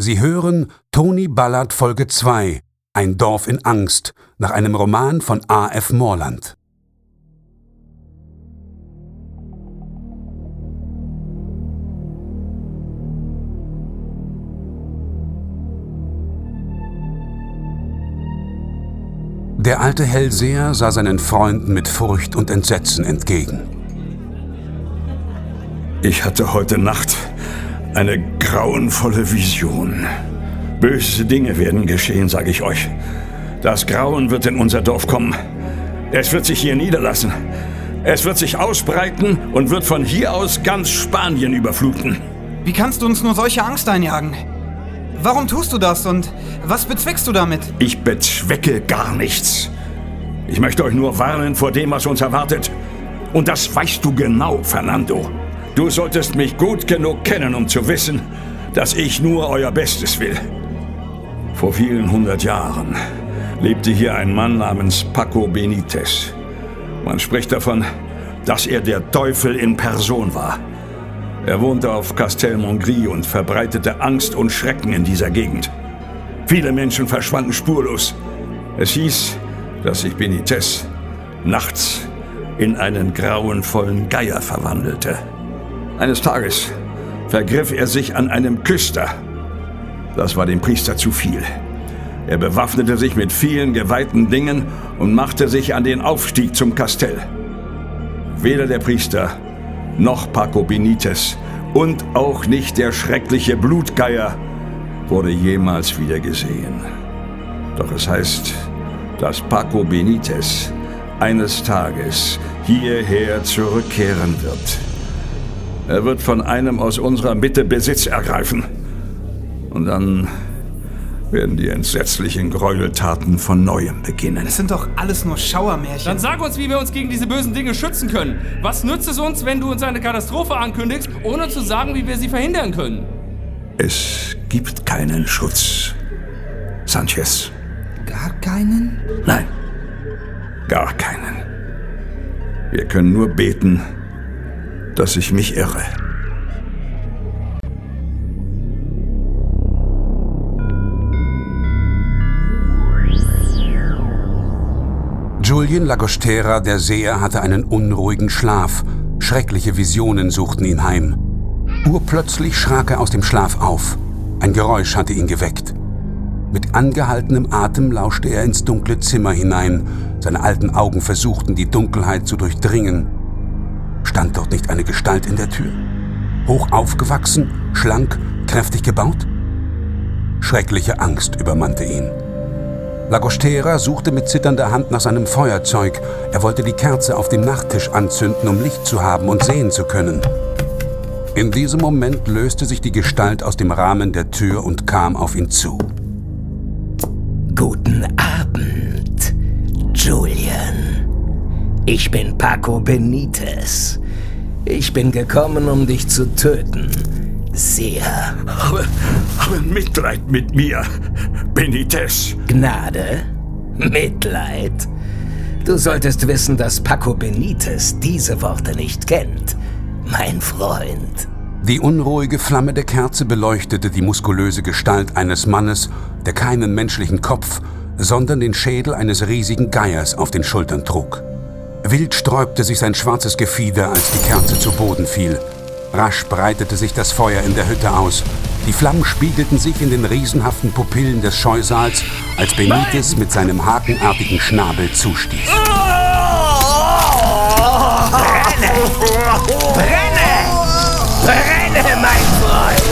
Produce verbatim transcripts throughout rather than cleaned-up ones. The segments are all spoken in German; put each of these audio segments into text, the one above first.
Sie hören Tony Ballard Folge zwei, Ein Dorf in Angst, nach einem Roman von A F Morland. Der alte Hellseher sah seinen Freunden mit Furcht und Entsetzen entgegen. Ich hatte heute Nacht eine grauenvolle Vision. Böse Dinge werden geschehen, sage ich euch. Das Grauen wird in unser Dorf kommen. Es wird sich hier niederlassen. Es wird sich ausbreiten und wird von hier aus ganz Spanien überfluten. Wie kannst du uns nur solche Angst einjagen? Warum tust du das und was bezweckst du damit? Ich bezwecke gar nichts. Ich möchte euch nur warnen vor dem, was uns erwartet. Und das weißt du genau, Fernando. Du solltest mich gut genug kennen, um zu wissen, dass ich nur euer Bestes will. Vor vielen hundert Jahren lebte hier ein Mann namens Paco Benitez. Man spricht davon, dass er der Teufel in Person war. Er wohnte auf Castel Montgrí und verbreitete Angst und Schrecken in dieser Gegend. Viele Menschen verschwanden spurlos. Es hieß, dass sich Benitez nachts in einen grauenvollen Geier verwandelte. Eines Tages vergriff er sich an einem Küster. Das war dem Priester zu viel. Er bewaffnete sich mit vielen geweihten Dingen und machte sich an den Aufstieg zum Kastell. Weder der Priester noch Paco Benitez und auch nicht der schreckliche Blutgeier wurde jemals wieder gesehen. Doch es heißt, dass Paco Benitez eines Tages hierher zurückkehren wird. Er wird von einem aus unserer Mitte Besitz ergreifen. Und dann werden die entsetzlichen Gräueltaten von Neuem beginnen. Das sind doch alles nur Schauermärchen. Dann sag uns, wie wir uns gegen diese bösen Dinge schützen können. Was nützt es uns, wenn du uns eine Katastrophe ankündigst, ohne zu sagen, wie wir sie verhindern können? Es gibt keinen Schutz, Sanchez. Gar keinen? Nein, gar keinen. Wir können nur beten, dass ich mich irre. Julian Llagostera, der Seher, hatte einen unruhigen Schlaf. Schreckliche Visionen suchten ihn heim. Urplötzlich schrak er aus dem Schlaf auf. Ein Geräusch hatte ihn geweckt. Mit angehaltenem Atem lauschte er ins dunkle Zimmer hinein. Seine alten Augen versuchten, die Dunkelheit zu durchdringen. Stand dort nicht eine Gestalt in der Tür? Hoch aufgewachsen, schlank, kräftig gebaut? Schreckliche Angst übermannte ihn. Llagostera suchte mit zitternder Hand nach seinem Feuerzeug. Er wollte die Kerze auf dem Nachttisch anzünden, um Licht zu haben und sehen zu können. In diesem Moment löste sich die Gestalt aus dem Rahmen der Tür und kam auf ihn zu. Guten Abend, Julian. Ich bin Paco Benitez. Ich bin gekommen, um dich zu töten. Seher. Aber, aber Mitleid mit mir, Benitez. Gnade? Mitleid? Du solltest wissen, dass Paco Benitez diese Worte nicht kennt, mein Freund. Die unruhige Flamme der Kerze beleuchtete die muskulöse Gestalt eines Mannes, der keinen menschlichen Kopf, sondern den Schädel eines riesigen Geiers auf den Schultern trug. Wild sträubte sich sein schwarzes Gefieder, als die Kerze zu Boden fiel. Rasch breitete sich das Feuer in der Hütte aus. Die Flammen spiegelten sich in den riesenhaften Pupillen des Scheusals, als Benitez mit seinem hakenartigen Schnabel zustieß. Brenne! Brenne! Brenne, mein Freund!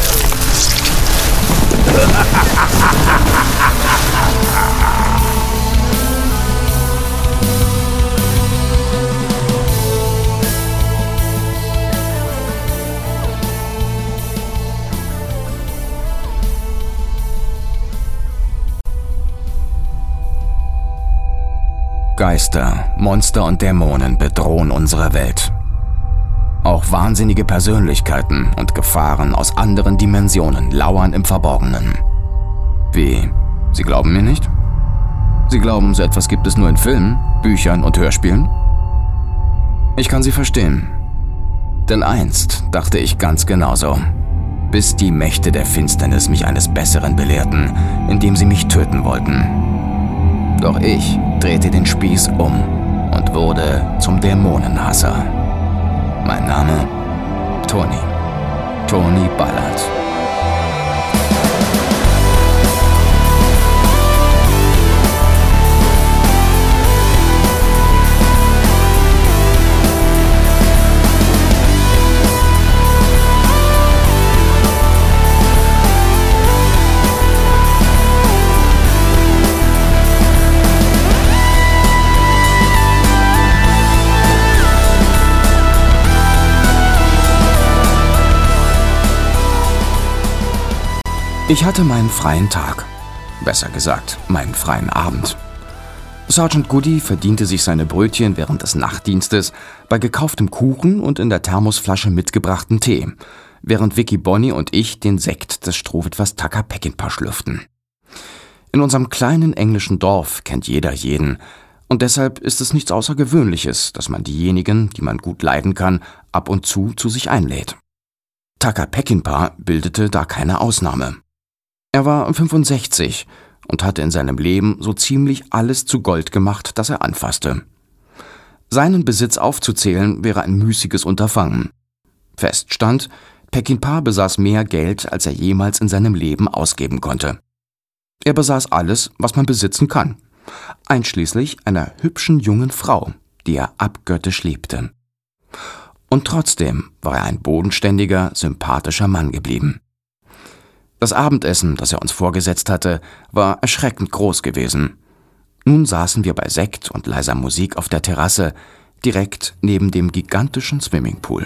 Geister, Monster und Dämonen bedrohen unsere Welt. Auch wahnsinnige Persönlichkeiten und Gefahren aus anderen Dimensionen lauern im Verborgenen. Wie? Sie glauben mir nicht? Sie glauben, so etwas gibt es nur in Filmen, Büchern und Hörspielen? Ich kann Sie verstehen. Denn einst dachte ich ganz genauso. bis die Mächte der Finsternis mich eines Besseren belehrten, indem sie mich töten wollten. Doch ich drehte den Spieß um und wurde zum Dämonenhasser. Mein Name? Tony. Tony Ballard. Ich hatte meinen freien Tag. Besser gesagt, meinen freien Abend. Sergeant Goody verdiente sich seine Brötchen während des Nachtdienstes bei gekauftem Kuchen und in der Thermosflasche mitgebrachten Tee, während Vicky Bonnie und ich den Sekt des Strohwitwers Tucker Peckinpah schlürften. In unserem kleinen englischen Dorf kennt jeder jeden, und deshalb ist es nichts Außergewöhnliches, dass man diejenigen, die man gut leiden kann, ab und zu zu sich einlädt. Tucker Peckinpah bildete da keine Ausnahme. Er war fünfundsechzig und hatte in seinem Leben so ziemlich alles zu Gold gemacht, das er anfasste. Seinen Besitz aufzuzählen wäre ein müßiges Unterfangen. Fest stand, Peckinpah besaß mehr Geld, als er jemals in seinem Leben ausgeben konnte. Er besaß alles, was man besitzen kann, einschließlich einer hübschen jungen Frau, die er abgöttisch liebte. Und trotzdem war er ein bodenständiger, sympathischer Mann geblieben. Das Abendessen, das er uns vorgesetzt hatte, war erschreckend groß gewesen. Nun saßen wir bei Sekt und leiser Musik auf der Terrasse, direkt neben dem gigantischen Swimmingpool.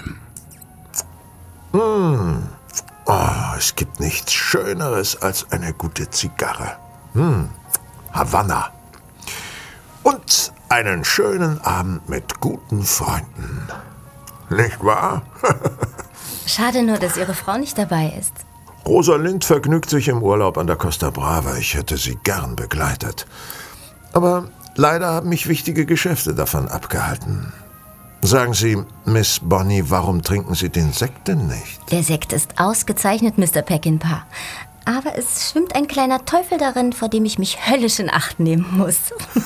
Hm. Oh, es gibt nichts Schöneres als eine gute Zigarre. Hm. Havanna. Und einen schönen Abend mit guten Freunden. Nicht wahr? Schade nur, dass Ihre Frau nicht dabei ist. Rosalind vergnügt sich im Urlaub an der Costa Brava. Ich hätte sie gern begleitet. Aber leider haben mich wichtige Geschäfte davon abgehalten. Sagen Sie, Miss Bonnie, warum trinken Sie den Sekt denn nicht? Der Sekt ist ausgezeichnet, Mister Peckinpah. Aber es schwimmt ein kleiner Teufel darin, vor dem ich mich höllisch in Acht nehmen muss.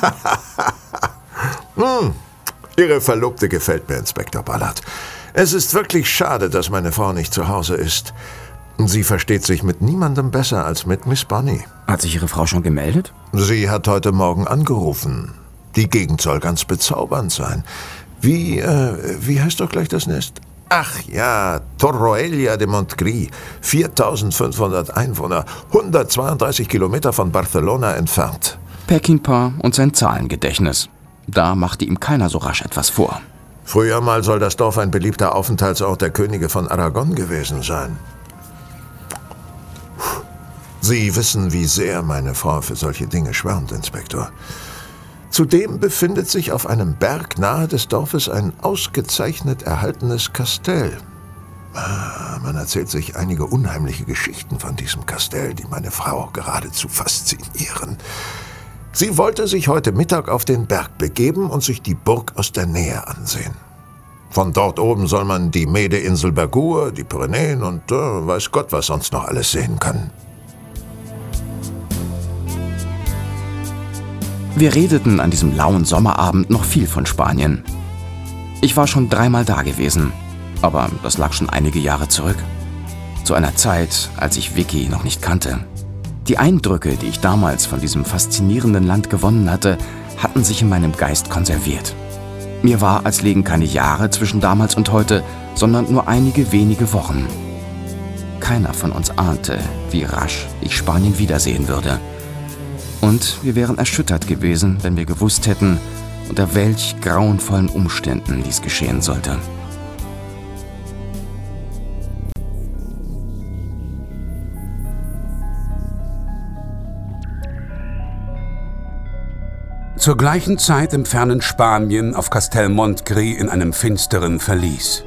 hm, Ihre Verlobte gefällt mir, Inspektor Ballard. Es ist wirklich schade, dass meine Frau nicht zu Hause ist. Sie versteht sich mit niemandem besser als mit Miss Bonnie. Hat sich Ihre Frau schon gemeldet? Sie hat heute Morgen angerufen. Die Gegend soll ganz bezaubernd sein. Wie, äh, wie heißt doch gleich das Nest? Ach ja, Torroella de Montgrí, viertausendfünfhundert Einwohner, hundertzweiunddreißig Kilometer von Barcelona entfernt. Peckinpah und sein Zahlengedächtnis. Da machte ihm keiner so rasch etwas vor. Früher mal soll das Dorf ein beliebter Aufenthaltsort der Könige von Aragon gewesen sein. Sie wissen, wie sehr meine Frau für solche Dinge schwärmt, Inspektor. Zudem befindet sich auf einem Berg nahe des Dorfes ein ausgezeichnet erhaltenes Kastell. Man erzählt sich einige unheimliche Geschichten von diesem Kastell, die meine Frau geradezu faszinieren. Sie wollte sich heute Mittag auf den Berg begeben und sich die Burg aus der Nähe ansehen. Von dort oben soll man die Meede-Insel Bergur, die Pyrenäen und äh, weiß Gott, was sonst noch alles sehen können. Wir redeten an diesem lauen Sommerabend noch viel von Spanien. Ich war schon dreimal da gewesen, aber das lag schon einige Jahre zurück. Zu einer Zeit, als ich Vicky noch nicht kannte. Die Eindrücke, die ich damals von diesem faszinierenden Land gewonnen hatte, hatten sich in meinem Geist konserviert. Mir war, als lägen keine Jahre zwischen damals und heute, sondern nur einige wenige Wochen. Keiner von uns ahnte, wie rasch ich Spanien wiedersehen würde. Und wir wären erschüttert gewesen, wenn wir gewusst hätten, unter welch grauenvollen Umständen dies geschehen sollte. Zur gleichen Zeit im fernen Spanien auf Castel Montgrí in einem finsteren Verlies.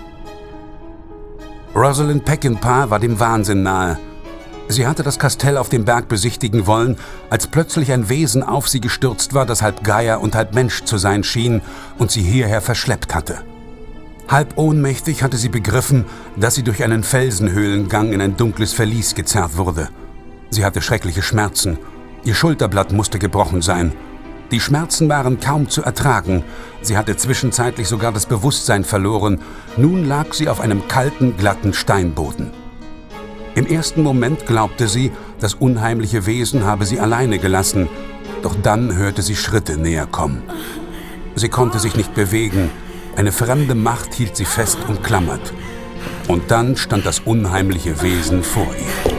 Rosalind Peckinpah war dem Wahnsinn nahe. Sie hatte das Kastell auf dem Berg besichtigen wollen, als plötzlich ein Wesen auf sie gestürzt war, das halb Geier und halb Mensch zu sein schien und sie hierher verschleppt hatte. Halb ohnmächtig hatte sie begriffen, dass sie durch einen Felsenhöhlengang in ein dunkles Verlies gezerrt wurde. Sie hatte schreckliche Schmerzen. Ihr Schulterblatt musste gebrochen sein. Die Schmerzen waren kaum zu ertragen. Sie hatte zwischenzeitlich sogar das Bewusstsein verloren. Nun lag sie auf einem kalten, glatten Steinboden. Im ersten Moment glaubte sie, das unheimliche Wesen habe sie alleine gelassen. Doch dann hörte sie Schritte näher kommen. Sie konnte sich nicht bewegen. Eine fremde Macht hielt sie fest umklammert. Und dann stand das unheimliche Wesen vor ihr.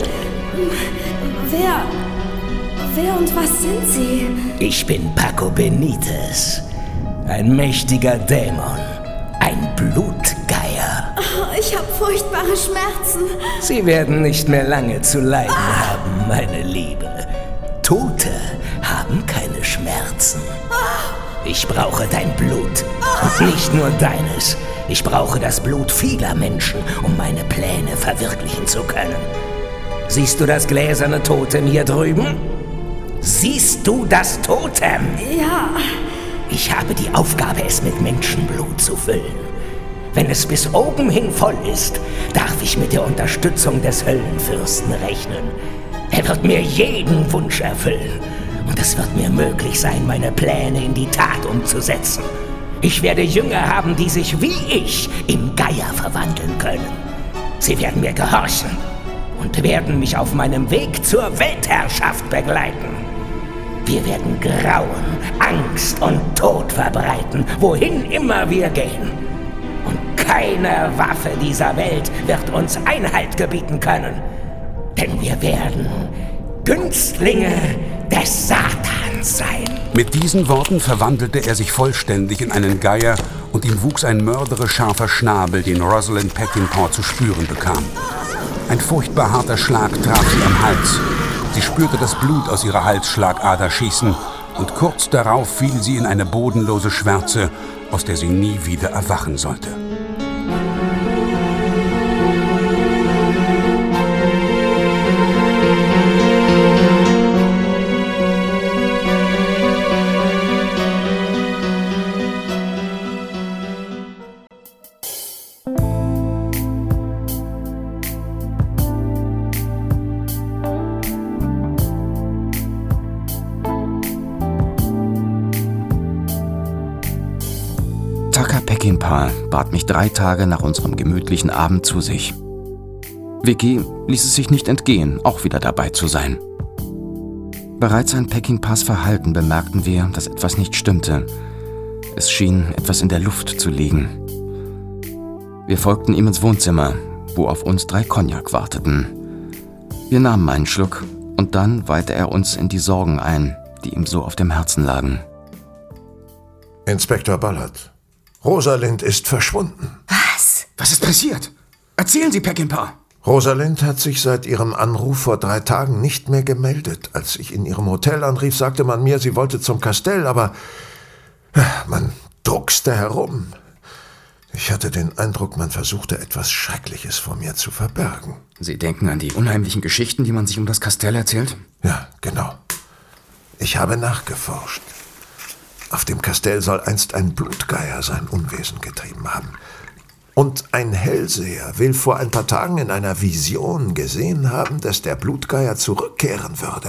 Wer... Wer und was sind Sie? Ich bin Paco Benitez. Ein mächtiger Dämon. Ein Blutgeier. Oh, ich habe furchtbare Schmerzen. Sie werden nicht mehr lange zu leiden ah. haben, meine Liebe. Tote haben keine Schmerzen. Ah. Ich brauche dein Blut. Ah. Und nicht nur deines. Ich brauche das Blut vieler Menschen, um meine Pläne verwirklichen zu können. Siehst du das gläserne Totem hier drüben? Siehst du das Totem? Ja. Ich habe die Aufgabe, es mit Menschenblut zu füllen. Wenn es bis oben hin voll ist, darf ich mit der Unterstützung des Höllenfürsten rechnen. Er wird mir jeden Wunsch erfüllen. Und es wird mir möglich sein, meine Pläne in die Tat umzusetzen. Ich werde Jünger haben, die sich wie ich in Geier verwandeln können. Sie werden mir gehorchen und werden mich auf meinem Weg zur Weltherrschaft begleiten. Wir werden Grauen, Angst und Tod verbreiten, wohin immer wir gehen. Und keine Waffe dieser Welt wird uns Einhalt gebieten können. Denn wir werden Günstlinge des Satans sein. Mit diesen Worten verwandelte er sich vollständig in einen Geier und ihm wuchs ein mörderisch scharfer Schnabel, den Rosalind Peckinpah zu spüren bekam. Ein furchtbar harter Schlag traf sie am Hals. Sie spürte das Blut aus ihrer Halsschlagader schießen und kurz darauf fiel sie in eine bodenlose Schwärze, aus der sie nie wieder erwachen sollte. Peckinpah bat mich drei Tage nach unserem gemütlichen Abend zu sich. Vicky ließ es sich nicht entgehen, auch wieder dabei zu sein. Bereits an Peckinpahs Verhalten bemerkten wir, dass etwas nicht stimmte. Es schien etwas in der Luft zu liegen. Wir folgten ihm ins Wohnzimmer, wo auf uns drei Cognac warteten. Wir nahmen einen Schluck und dann weihte er uns in die Sorgen ein, die ihm so auf dem Herzen lagen. Inspektor Ballard. Rosalind ist verschwunden. Was? Was ist passiert? Erzählen Sie, Peckinpah. Rosalind hat sich seit ihrem Anruf vor drei Tagen nicht mehr gemeldet. Als ich in ihrem Hotel anrief, sagte man mir, sie wollte zum Kastell, aber man druckste herum. Ich hatte den Eindruck, man versuchte etwas Schreckliches vor mir zu verbergen. Sie denken an die unheimlichen Geschichten, die man sich um das Kastell erzählt? Ja, genau. Ich habe nachgeforscht. Auf dem Kastell soll einst ein Blutgeier sein Unwesen getrieben haben. Und ein Hellseher will vor ein paar Tagen in einer Vision gesehen haben, dass der Blutgeier zurückkehren würde.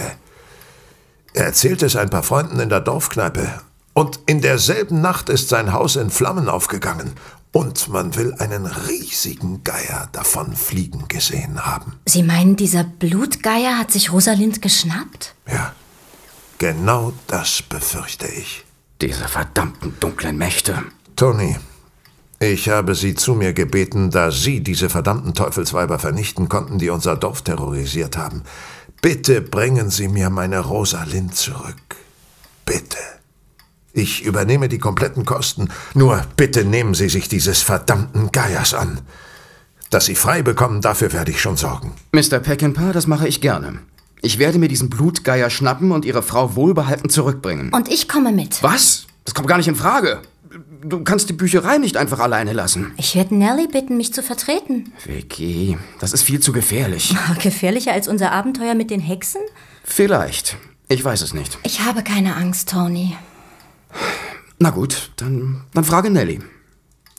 Er erzählte es ein paar Freunden in der Dorfkneipe. Und in derselben Nacht ist sein Haus in Flammen aufgegangen. Und man will einen riesigen Geier davon fliegen gesehen haben. Sie meinen, dieser Blutgeier hat sich Rosalind geschnappt? Ja, genau das befürchte ich. Diese verdammten dunklen Mächte. Tony, ich habe Sie zu mir gebeten, da Sie diese verdammten Teufelsweiber vernichten konnten, die unser Dorf terrorisiert haben. Bitte bringen Sie mir meine Rosalind zurück. Bitte. Ich übernehme die kompletten Kosten. Nur bitte nehmen Sie sich dieses verdammten Geiers an. Dass Sie frei bekommen, dafür werde ich schon sorgen. Mister Peckinpah, das mache ich gerne. Ich werde mir diesen Blutgeier schnappen und Ihre Frau wohlbehalten zurückbringen. Und ich komme mit. Was? Das kommt gar nicht in Frage. Du kannst die Bücherei nicht einfach alleine lassen. Ich werde Nellie bitten, mich zu vertreten. Vicky, das ist viel zu gefährlich. Gefährlicher als unser Abenteuer mit den Hexen? Vielleicht. Ich weiß es nicht. Ich habe keine Angst, Tony. Na gut, dann, dann frage Nellie.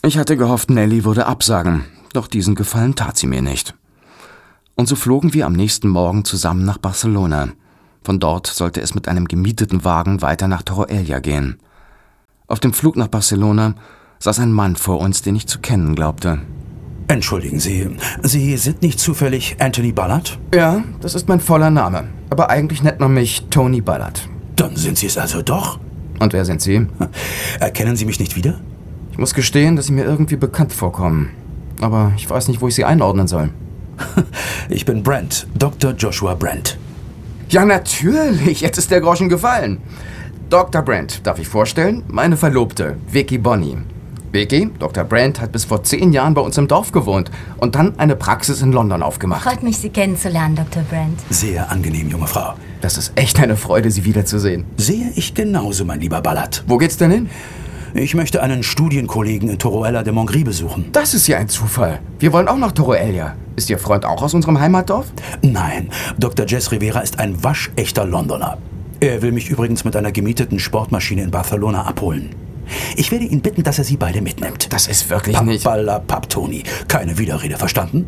Ich hatte gehofft, Nellie würde absagen, doch diesen Gefallen tat sie mir nicht. Und so flogen wir am nächsten Morgen zusammen nach Barcelona. Von dort sollte es mit einem gemieteten Wagen weiter nach Torroella gehen. Auf dem Flug nach Barcelona saß ein Mann vor uns, den ich zu kennen glaubte. Entschuldigen Sie, Sie sind nicht zufällig Anthony Ballard? Ja, das ist mein voller Name. Aber eigentlich nennt man mich Tony Ballard. Dann sind Sie es also doch. Und wer sind Sie? Erkennen Sie mich nicht wieder? Ich muss gestehen, dass Sie mir irgendwie bekannt vorkommen. Aber ich weiß nicht, wo ich Sie einordnen soll. Ich bin Brent, Doktor Joshua Brent. Ja, natürlich. Jetzt ist der Groschen gefallen. Doktor Brent, darf ich vorstellen? Meine Verlobte, Vicky Bonny. Vicky, Doktor Brent hat bis vor zehn Jahren bei uns im Dorf gewohnt und dann eine Praxis in London aufgemacht. Freut mich, Sie kennenzulernen, Doktor Brent. Sehr angenehm, junge Frau. Das ist echt eine Freude, Sie wiederzusehen. Sehe ich genauso, mein lieber Ballard. Wo geht's denn hin? Ich möchte einen Studienkollegen in Torroella de Montgrí besuchen. Das ist ja ein Zufall. Wir wollen auch nach Torroella. Ist Ihr Freund auch aus unserem Heimatdorf? Nein, Doktor Jess Rivera ist ein waschechter Londoner. Er will mich übrigens mit einer gemieteten Sportmaschine in Barcelona abholen. Ich werde ihn bitten, dass er Sie beide mitnimmt. Das ist wirklich Papp, nicht... Balla, Papp, Toni. Keine Widerrede, verstanden?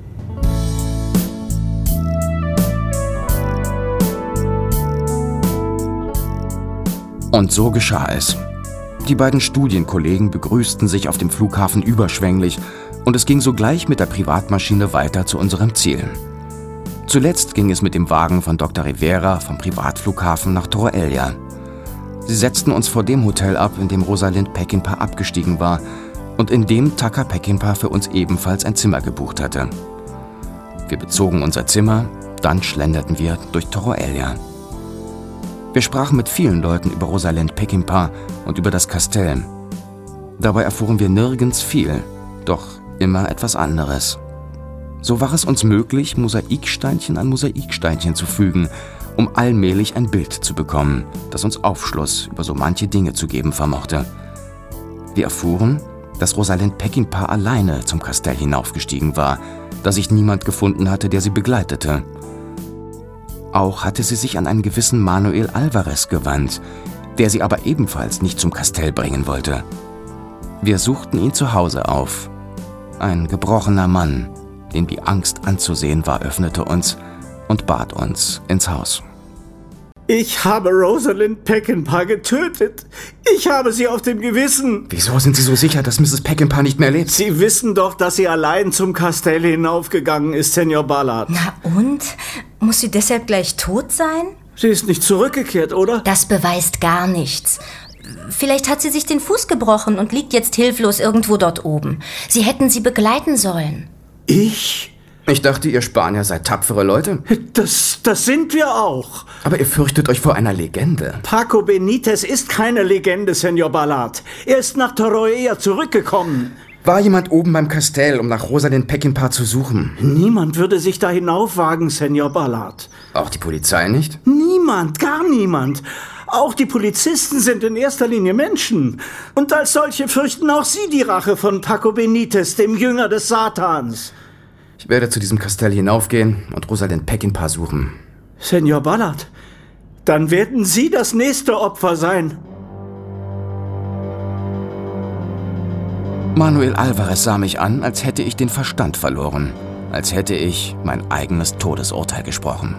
Und so geschah es. Die beiden Studienkollegen begrüßten sich auf dem Flughafen überschwänglich und es ging sogleich mit der Privatmaschine weiter zu unserem Ziel. Zuletzt ging es mit dem Wagen von Doktor Rivera vom Privatflughafen nach Torroella. Sie setzten uns vor dem Hotel ab, in dem Rosalind Peckinpah abgestiegen war und in dem Tucker Peckinpah für uns ebenfalls ein Zimmer gebucht hatte. Wir bezogen unser Zimmer, dann schlenderten wir durch Torroella. Wir sprachen mit vielen Leuten über Rosalind Peckinpah und über das Kastell. Dabei erfuhren wir nirgends viel, doch immer etwas anderes. So war es uns möglich, Mosaiksteinchen an Mosaiksteinchen zu fügen, um allmählich ein Bild zu bekommen, das uns Aufschluss über so manche Dinge zu geben vermochte. Wir erfuhren, dass Rosalind Peckinpah alleine zum Kastell hinaufgestiegen war, da sich niemand gefunden hatte, der sie begleitete. Auch hatte sie sich an einen gewissen Manuel Alvarez gewandt, der sie aber ebenfalls nicht zum Kastell bringen wollte. Wir suchten ihn zu Hause auf. Ein gebrochener Mann, dem die Angst anzusehen war, öffnete uns und bat uns ins Haus. Ich habe Rosalind Peckinpah getötet. Ich habe sie auf dem Gewissen. Wieso sind Sie so sicher, dass Misses Peckinpah nicht mehr lebt? Sie wissen doch, dass sie allein zum Kastell hinaufgegangen ist, Senor Ballard. Na und? Muss sie deshalb gleich tot sein? Sie ist nicht zurückgekehrt, oder? Das beweist gar nichts. Vielleicht hat sie sich den Fuß gebrochen und liegt jetzt hilflos irgendwo dort oben. Sie hätten sie begleiten sollen. Ich? Ich dachte, ihr Spanier seid tapfere Leute. Das, das sind wir auch. Aber ihr fürchtet euch vor einer Legende. Paco Benitez ist keine Legende, Senor Ballard. Er ist nach Torroella zurückgekommen. War jemand oben beim Kastell, um nach Rosalind Peckinpah zu suchen? Niemand würde sich da hinaufwagen, Senor Ballard. Auch die Polizei nicht? Niemand, gar niemand. Auch die Polizisten sind in erster Linie Menschen. Und als solche fürchten auch sie die Rache von Paco Benitez, dem Jünger des Satans. Ich werde zu diesem Kastell hinaufgehen und Rosalind Peckinpah suchen. Senor Ballard, dann werden Sie das nächste Opfer sein. Manuel Alvarez sah mich an, als hätte ich den Verstand verloren, als hätte ich mein eigenes Todesurteil gesprochen.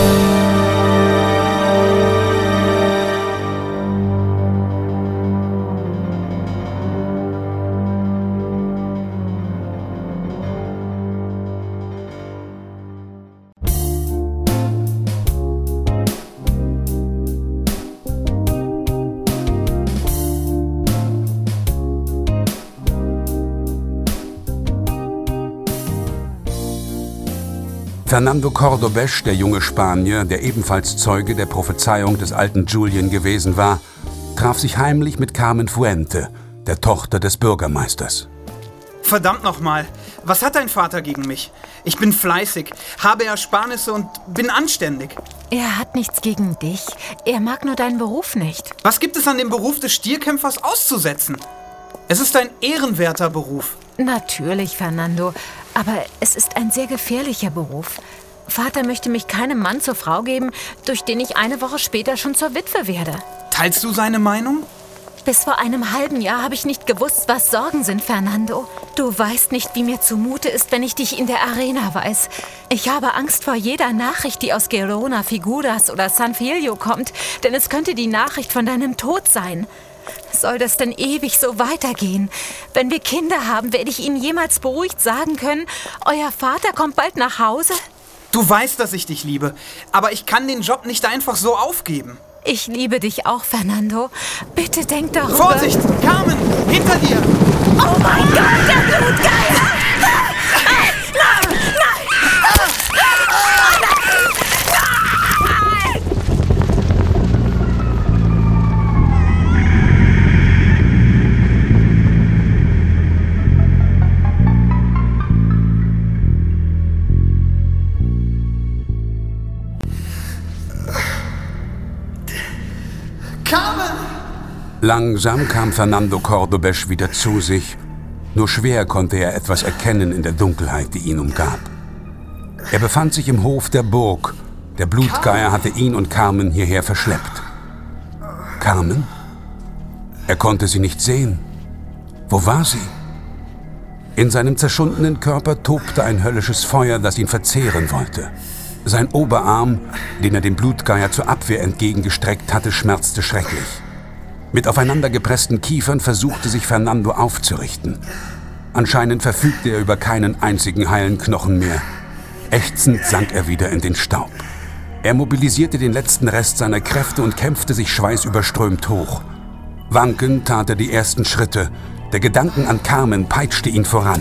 Fernando Cordobés, der junge Spanier, der ebenfalls Zeuge der Prophezeiung des alten Julian gewesen war, traf sich heimlich mit Carmen Fuente, der Tochter des Bürgermeisters. Verdammt nochmal, was hat dein Vater gegen mich? Ich bin fleißig, habe Ersparnisse und bin anständig. Er hat nichts gegen dich, er mag nur deinen Beruf nicht. Was gibt es an dem Beruf des Stierkämpfers auszusetzen? Es ist ein ehrenwerter Beruf. Natürlich, Fernando, aber es ist ein sehr gefährlicher Beruf. Vater möchte mich keinem Mann zur Frau geben, durch den ich eine Woche später schon zur Witwe werde. Teilst du seine Meinung? Bis vor einem halben Jahr habe ich nicht gewusst, was Sorgen sind, Fernando. Du weißt nicht, wie mir zumute ist, wenn ich dich in der Arena weiß. Ich habe Angst vor jeder Nachricht, die aus Gerona, Figuras oder San Filio kommt, denn es könnte die Nachricht von deinem Tod sein. Soll das denn ewig so weitergehen? Wenn wir Kinder haben, werde ich ihnen jemals beruhigt sagen können, euer Vater kommt bald nach Hause? Du weißt, dass ich dich liebe, aber ich kann den Job nicht einfach so aufgeben. Ich liebe dich auch, Fernando. Bitte denk darüber. Vorsicht! Carmen! Hinter dir! Oh mein Gott, der Blutgeier! Nein! Nein! Langsam kam Fernando Cordobés wieder zu sich. Nur schwer konnte er etwas erkennen in der Dunkelheit, die ihn umgab. Er befand sich im Hof der Burg. Der Blutgeier hatte ihn und Carmen hierher verschleppt. Carmen? Er konnte sie nicht sehen. Wo war sie? In seinem zerschundenen Körper tobte ein höllisches Feuer, das ihn verzehren wollte. Sein Oberarm, den er dem Blutgeier zur Abwehr entgegengestreckt hatte, schmerzte schrecklich. Mit aufeinandergepressten Kiefern versuchte sich Fernando aufzurichten. Anscheinend verfügte er über keinen einzigen heilen Knochen mehr. Ächzend sank er wieder in den Staub. Er mobilisierte den letzten Rest seiner Kräfte und kämpfte sich schweißüberströmt hoch. Wankend tat er die ersten Schritte. Der Gedanken an Carmen peitschte ihn voran.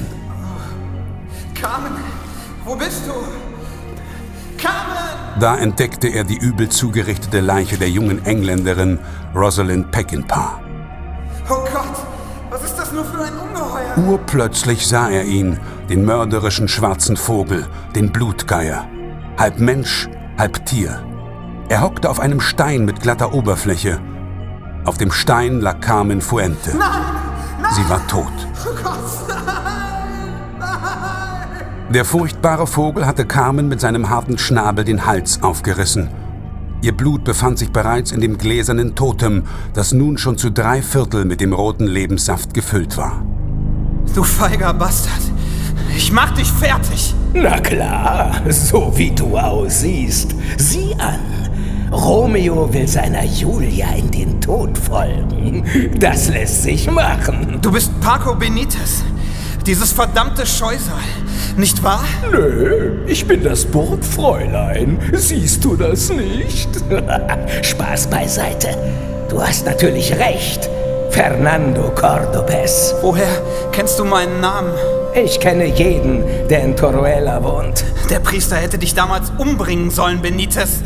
Carmen, wo bist du? Carmen! Da entdeckte er die übel zugerichtete Leiche der jungen Engländerin Rosalind Peckinpah. Oh Gott, was ist das nur für ein Ungeheuer? Urplötzlich sah er ihn, den mörderischen schwarzen Vogel, den Blutgeier. Halb Mensch, halb Tier. Er hockte auf einem Stein mit glatter Oberfläche. Auf dem Stein lag Carmen Fuente. Nein, nein. Sie war tot. Oh Gott, nein, nein. Der furchtbare Vogel hatte Carmen mit seinem harten Schnabel den Hals aufgerissen. Ihr Blut befand sich bereits in dem gläsernen Totem, das nun schon zu drei Viertel mit dem roten Lebenssaft gefüllt war. Du feiger Bastard! Ich mach dich fertig! Na klar, so wie du aussiehst. Sieh an. Romeo will seiner Julia in den Tod folgen. Das lässt sich machen. Du bist Paco Benitez. Dieses verdammte Scheusal. Nicht wahr? Nö, ich bin das Burgfräulein. Siehst du das nicht? Spaß beiseite. Du hast natürlich recht. Fernando Cordobés. Woher kennst du meinen Namen? Ich kenne jeden, der in Toruela wohnt. Der Priester hätte dich damals umbringen sollen, Benitez.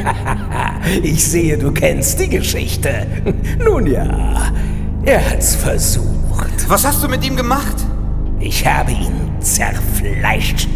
Ich sehe, du kennst die Geschichte. Nun ja, er hat's versucht. Was hast du mit ihm gemacht? Ich habe ihn zerfleischt.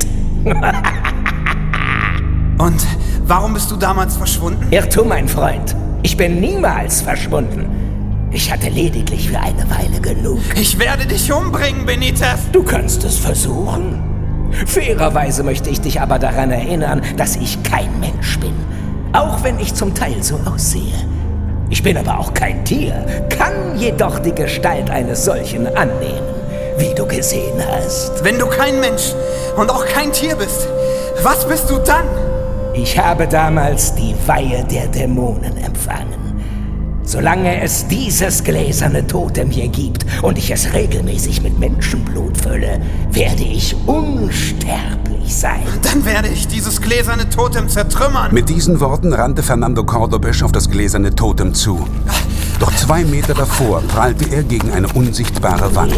Und warum bist du damals verschwunden? Irrtum, mein Freund. Ich bin niemals verschwunden. Ich hatte lediglich für eine Weile genug. Ich werde dich umbringen, Benitez. Du kannst es versuchen. Fairerweise möchte ich dich aber daran erinnern, dass ich kein Mensch bin. Auch wenn ich zum Teil so aussehe. Ich bin aber auch kein Tier, kann jedoch die Gestalt eines solchen annehmen, wie du gesehen hast. Wenn du kein Mensch und auch kein Tier bist, was bist du dann? Ich habe damals die Weihe der Dämonen empfangen. Solange es dieses gläserne Totem hier gibt und ich es regelmäßig mit Menschenblut fülle, werde ich unsterblich sein. Dann werde ich dieses gläserne Totem zertrümmern. Mit diesen Worten rannte Fernando Cordobés auf das gläserne Totem zu. Doch zwei Meter davor prallte er gegen eine unsichtbare Wand.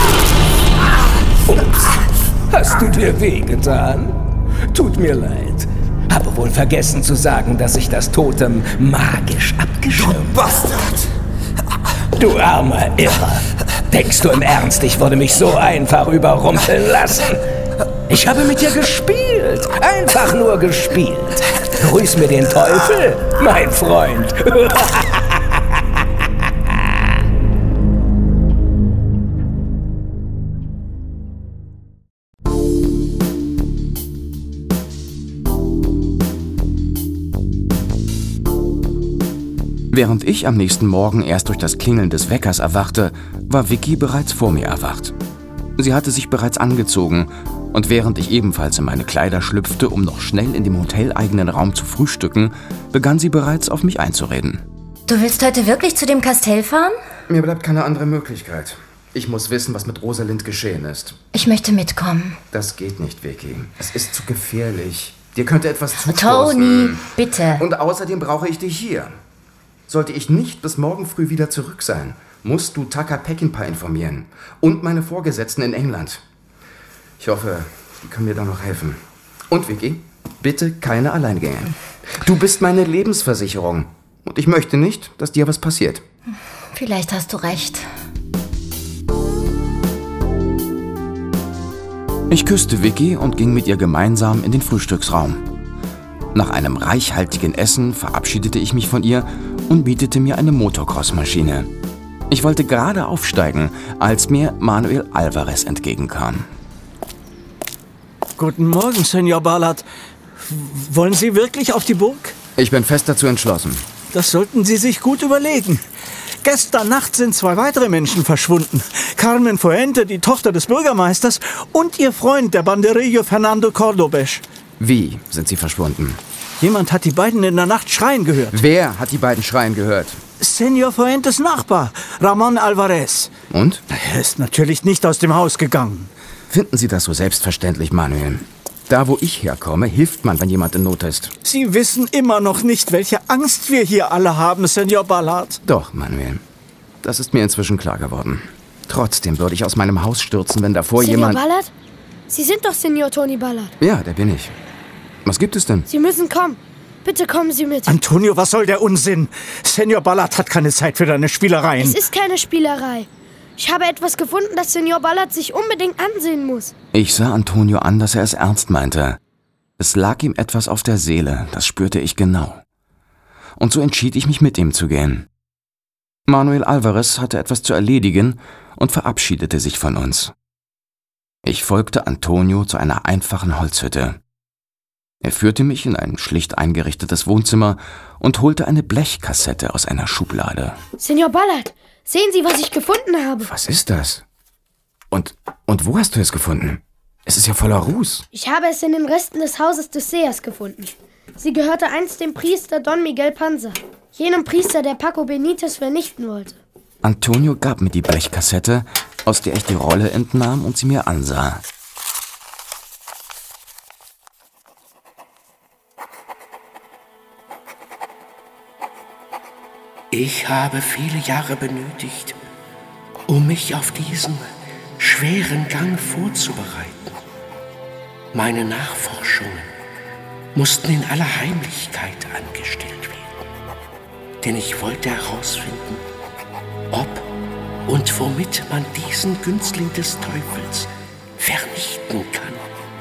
Ups, hast du dir wehgetan? Tut mir leid. Habe wohl vergessen zu sagen, dass ich das Totem magisch abgeschirmt habe. Du Bastard! Du armer Irrer! Denkst du im Ernst, ich würde mich so einfach überrumpeln lassen? Ich habe mit dir gespielt. Einfach nur gespielt. Grüß mir den Teufel, mein Freund. Während ich am nächsten Morgen erst durch das Klingeln des Weckers erwachte, war Vicky bereits vor mir erwacht. Sie hatte sich bereits angezogen und während ich ebenfalls in meine Kleider schlüpfte, um noch schnell in dem hoteleigenen Raum zu frühstücken, begann sie bereits auf mich einzureden. Du willst heute wirklich zu dem Kastell fahren? Mir bleibt keine andere Möglichkeit. Ich muss wissen, was mit Rosalind geschehen ist. Ich möchte mitkommen. Das geht nicht, Vicky. Es ist zu gefährlich. Dir könnte etwas zustoßen. Tony, bitte. Und außerdem brauche ich dich hier. Sollte ich nicht bis morgen früh wieder zurück sein, musst du Tucker Peckinpah informieren. Und meine Vorgesetzten in England. Ich hoffe, die können mir da noch helfen. Und Vicky, bitte keine Alleingänge. Du bist meine Lebensversicherung. Und ich möchte nicht, dass dir was passiert. Vielleicht hast du recht. Ich küsste Vicky und ging mit ihr gemeinsam in den Frühstücksraum. Nach einem reichhaltigen Essen verabschiedete ich mich von ihr und mietete mir eine Motocross-Maschine. Ich wollte gerade aufsteigen, als mir Manuel Alvarez entgegenkam. Guten Morgen, Senor Ballard. Wollen Sie wirklich auf die Burg? Ich bin fest dazu entschlossen. Das sollten Sie sich gut überlegen. Gestern Nacht sind zwei weitere Menschen verschwunden. Carmen Fuente, die Tochter des Bürgermeisters, und ihr Freund, der Banderillo Fernando Cordobes. Wie sind sie verschwunden? Jemand hat die beiden in der Nacht schreien gehört. Wer hat die beiden schreien gehört? Senor Fuentes Nachbar, Ramon Alvarez. Und? Er ist natürlich nicht aus dem Haus gegangen. Finden Sie das so selbstverständlich, Manuel? Da, wo ich herkomme, hilft man, wenn jemand in Not ist. Sie wissen immer noch nicht, welche Angst wir hier alle haben, Senor Ballard. Doch, Manuel. Das ist mir inzwischen klar geworden. Trotzdem würde ich aus meinem Haus stürzen, wenn davor Senor jemand... Senor Ballard? Sie sind doch Senor Tony Ballard. Ja, der bin ich. Was gibt es denn? Sie müssen kommen. Bitte kommen Sie mit. Antonio, was soll der Unsinn? Senor Ballard hat keine Zeit für deine Spielereien. Es ist keine Spielerei. Ich habe etwas gefunden, das Senor Ballard sich unbedingt ansehen muss. Ich sah Antonio an, dass er es ernst meinte. Es lag ihm etwas auf der Seele, das spürte ich genau. Und so entschied ich mich, mit ihm zu gehen. Manuel Alvarez hatte etwas zu erledigen und verabschiedete sich von uns. Ich folgte Antonio zu einer einfachen Holzhütte. Er führte mich in ein schlicht eingerichtetes Wohnzimmer und holte eine Blechkassette aus einer Schublade. Senor Ballard, sehen Sie, was ich gefunden habe. Was ist das? Und, und wo hast du es gefunden? Es ist ja voller Ruß. Ich habe es in den Resten des Hauses des Sehers gefunden. Sie gehörte einst dem Priester Don Miguel Panza, jenem Priester, der Paco Benitez vernichten wollte. Antonio gab mir die Blechkassette, aus der ich die Rolle entnahm und sie mir ansah. Ich habe viele Jahre benötigt, um mich auf diesen schweren Gang vorzubereiten. Meine Nachforschungen mussten in aller Heimlichkeit angestellt werden, denn ich wollte herausfinden, ob und womit man diesen Günstling des Teufels vernichten kann.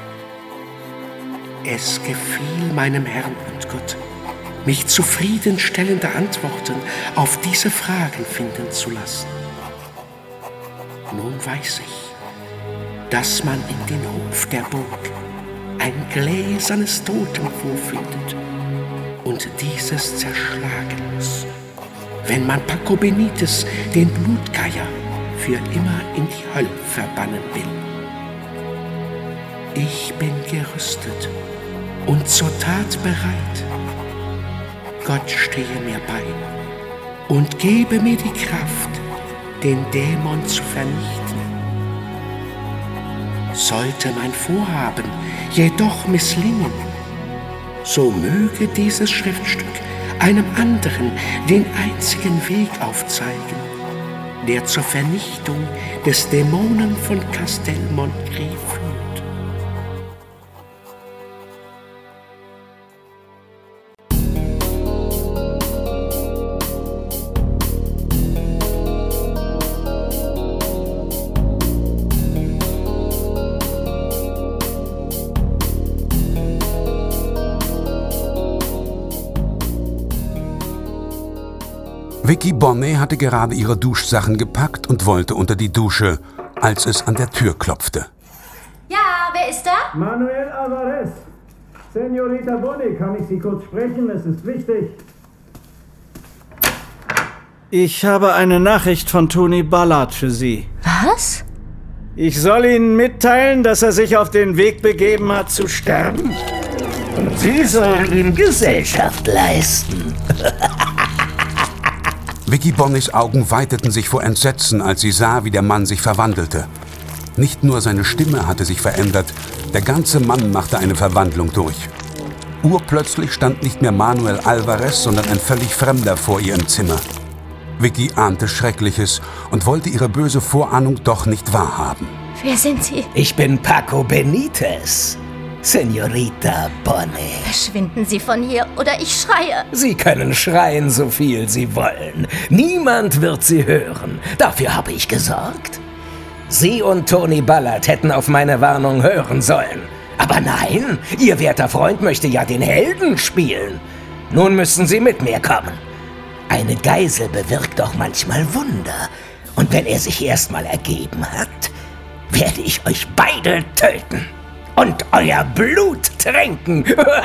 Es gefiel meinem Herrn und Gott, mich zufriedenstellende Antworten auf diese Fragen finden zu lassen. Nun weiß ich, dass man in den Hof der Burg ein gläsernes Totenbuch findet und dieses zerschlagen muss, wenn man Paco Benitez, den Blutgeier, für immer in die Hölle verbannen will. Ich bin gerüstet und zur Tat bereit. Gott stehe mir bei und gebe mir die Kraft, den Dämon zu vernichten. Sollte mein Vorhaben jedoch misslingen, so möge dieses Schriftstück einem anderen den einzigen Weg aufzeigen, der zur Vernichtung des Dämonen von Castel Montgrí führt. Vicky Bonnet hatte gerade ihre Duschsachen gepackt und wollte unter die Dusche, als es an der Tür klopfte. Ja, wer ist da? Manuel Alvarez. Senorita Bonnet, kann ich Sie kurz sprechen? Es ist wichtig. Ich habe eine Nachricht von Tony Ballard für Sie. Was? Ich soll Ihnen mitteilen, dass er sich auf den Weg begeben hat, zu sterben. Und Sie sollen ihm Gesellschaft leisten. Vicky Bonnys Augen weiteten sich vor Entsetzen, als sie sah, wie der Mann sich verwandelte. Nicht nur seine Stimme hatte sich verändert, der ganze Mann machte eine Verwandlung durch. Urplötzlich stand nicht mehr Manuel Alvarez, sondern ein völlig Fremder vor ihr im Zimmer. Vicky ahnte Schreckliches und wollte ihre böse Vorahnung doch nicht wahrhaben. Wer sind Sie? Ich bin Paco Benitez, Senorita Bonnie. Verschwinden Sie von hier oder ich schreie. Sie können schreien, so viel Sie wollen. Niemand wird Sie hören. Dafür habe ich gesorgt. Sie und Tony Ballard hätten auf meine Warnung hören sollen. Aber nein, Ihr werter Freund möchte ja den Helden spielen. Nun müssen Sie mit mir kommen. Eine Geisel bewirkt doch manchmal Wunder. Und wenn er sich erstmal ergeben hat, werde ich euch beide töten. Und euer Blut tränken.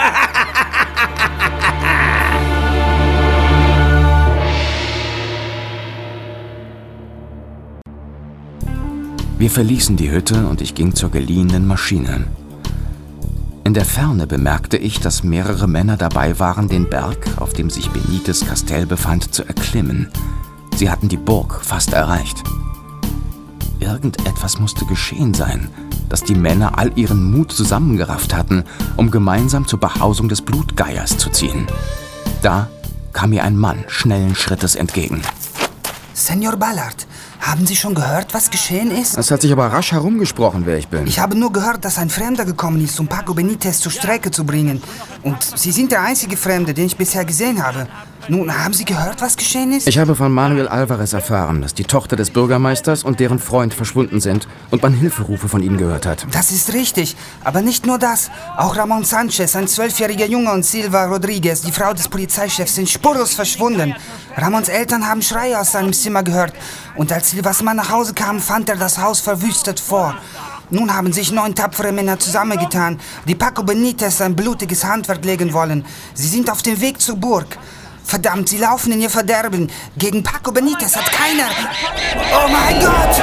Wir verließen die Hütte und ich ging zur geliehenen Maschine. In der Ferne bemerkte ich, dass mehrere Männer dabei waren, den Berg, auf dem sich Benitez Kastell befand, zu erklimmen. Sie hatten die Burg fast erreicht. Irgendetwas musste geschehen sein, dass die Männer all ihren Mut zusammengerafft hatten, um gemeinsam zur Behausung des Blutgeiers zu ziehen. Da kam mir ein Mann schnellen Schrittes entgegen. Senor Ballard, haben Sie schon gehört, was geschehen ist? Es hat sich aber rasch herumgesprochen, wer ich bin. Ich habe nur gehört, dass ein Fremder gekommen ist, um Paco Benitez zur Strecke zu bringen. Und Sie sind der einzige Fremde, den ich bisher gesehen habe. Nun, haben Sie gehört, was geschehen ist? Ich habe von Manuel Alvarez erfahren, dass die Tochter des Bürgermeisters und deren Freund verschwunden sind und man Hilferufe von ihnen gehört hat. Das ist richtig, aber nicht nur das. Auch Ramon Sanchez, ein zwölfjähriger Junge, und Silva Rodriguez, die Frau des Polizeichefs, sind spurlos verschwunden. Ramons Eltern haben Schreie aus seinem Zimmer gehört. Und als Silvas Mann nach Hause kam, fand er das Haus verwüstet vor. Nun haben sich neun tapfere Männer zusammengetan, die Paco Benitez ein blutiges Handwerk legen wollen. Sie sind auf dem Weg zur Burg. Verdammt, sie laufen in ihr Verderben. Gegen Paco Benitez hat keiner... Oh mein Gott!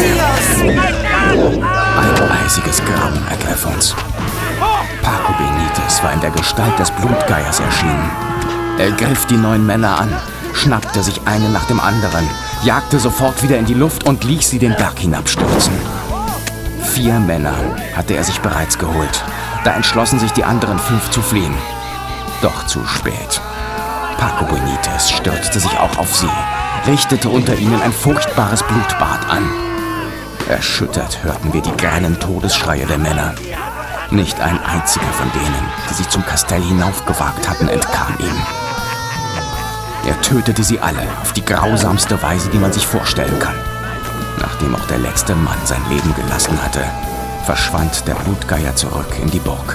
Dios! Ein eisiges Grauen ergriff uns. Paco Benitez war in der Gestalt des Blutgeiers erschienen. Er griff die neun Männer an, schnappte sich einen nach dem anderen, jagte sofort wieder in die Luft und ließ sie den Berg hinabstürzen. Vier Männer hatte er sich bereits geholt. Da entschlossen sich die anderen fünf zu fliehen. Doch zu spät. Paco Benitez stürzte sich auch auf sie, richtete unter ihnen ein furchtbares Blutbad an. Erschüttert hörten wir die grellen Todesschreie der Männer. Nicht ein einziger von denen, die sich zum Kastell hinaufgewagt hatten, entkam ihm. Er tötete sie alle auf die grausamste Weise, die man sich vorstellen kann. Nachdem auch der letzte Mann sein Leben gelassen hatte, verschwand der Blutgeier zurück in die Burg.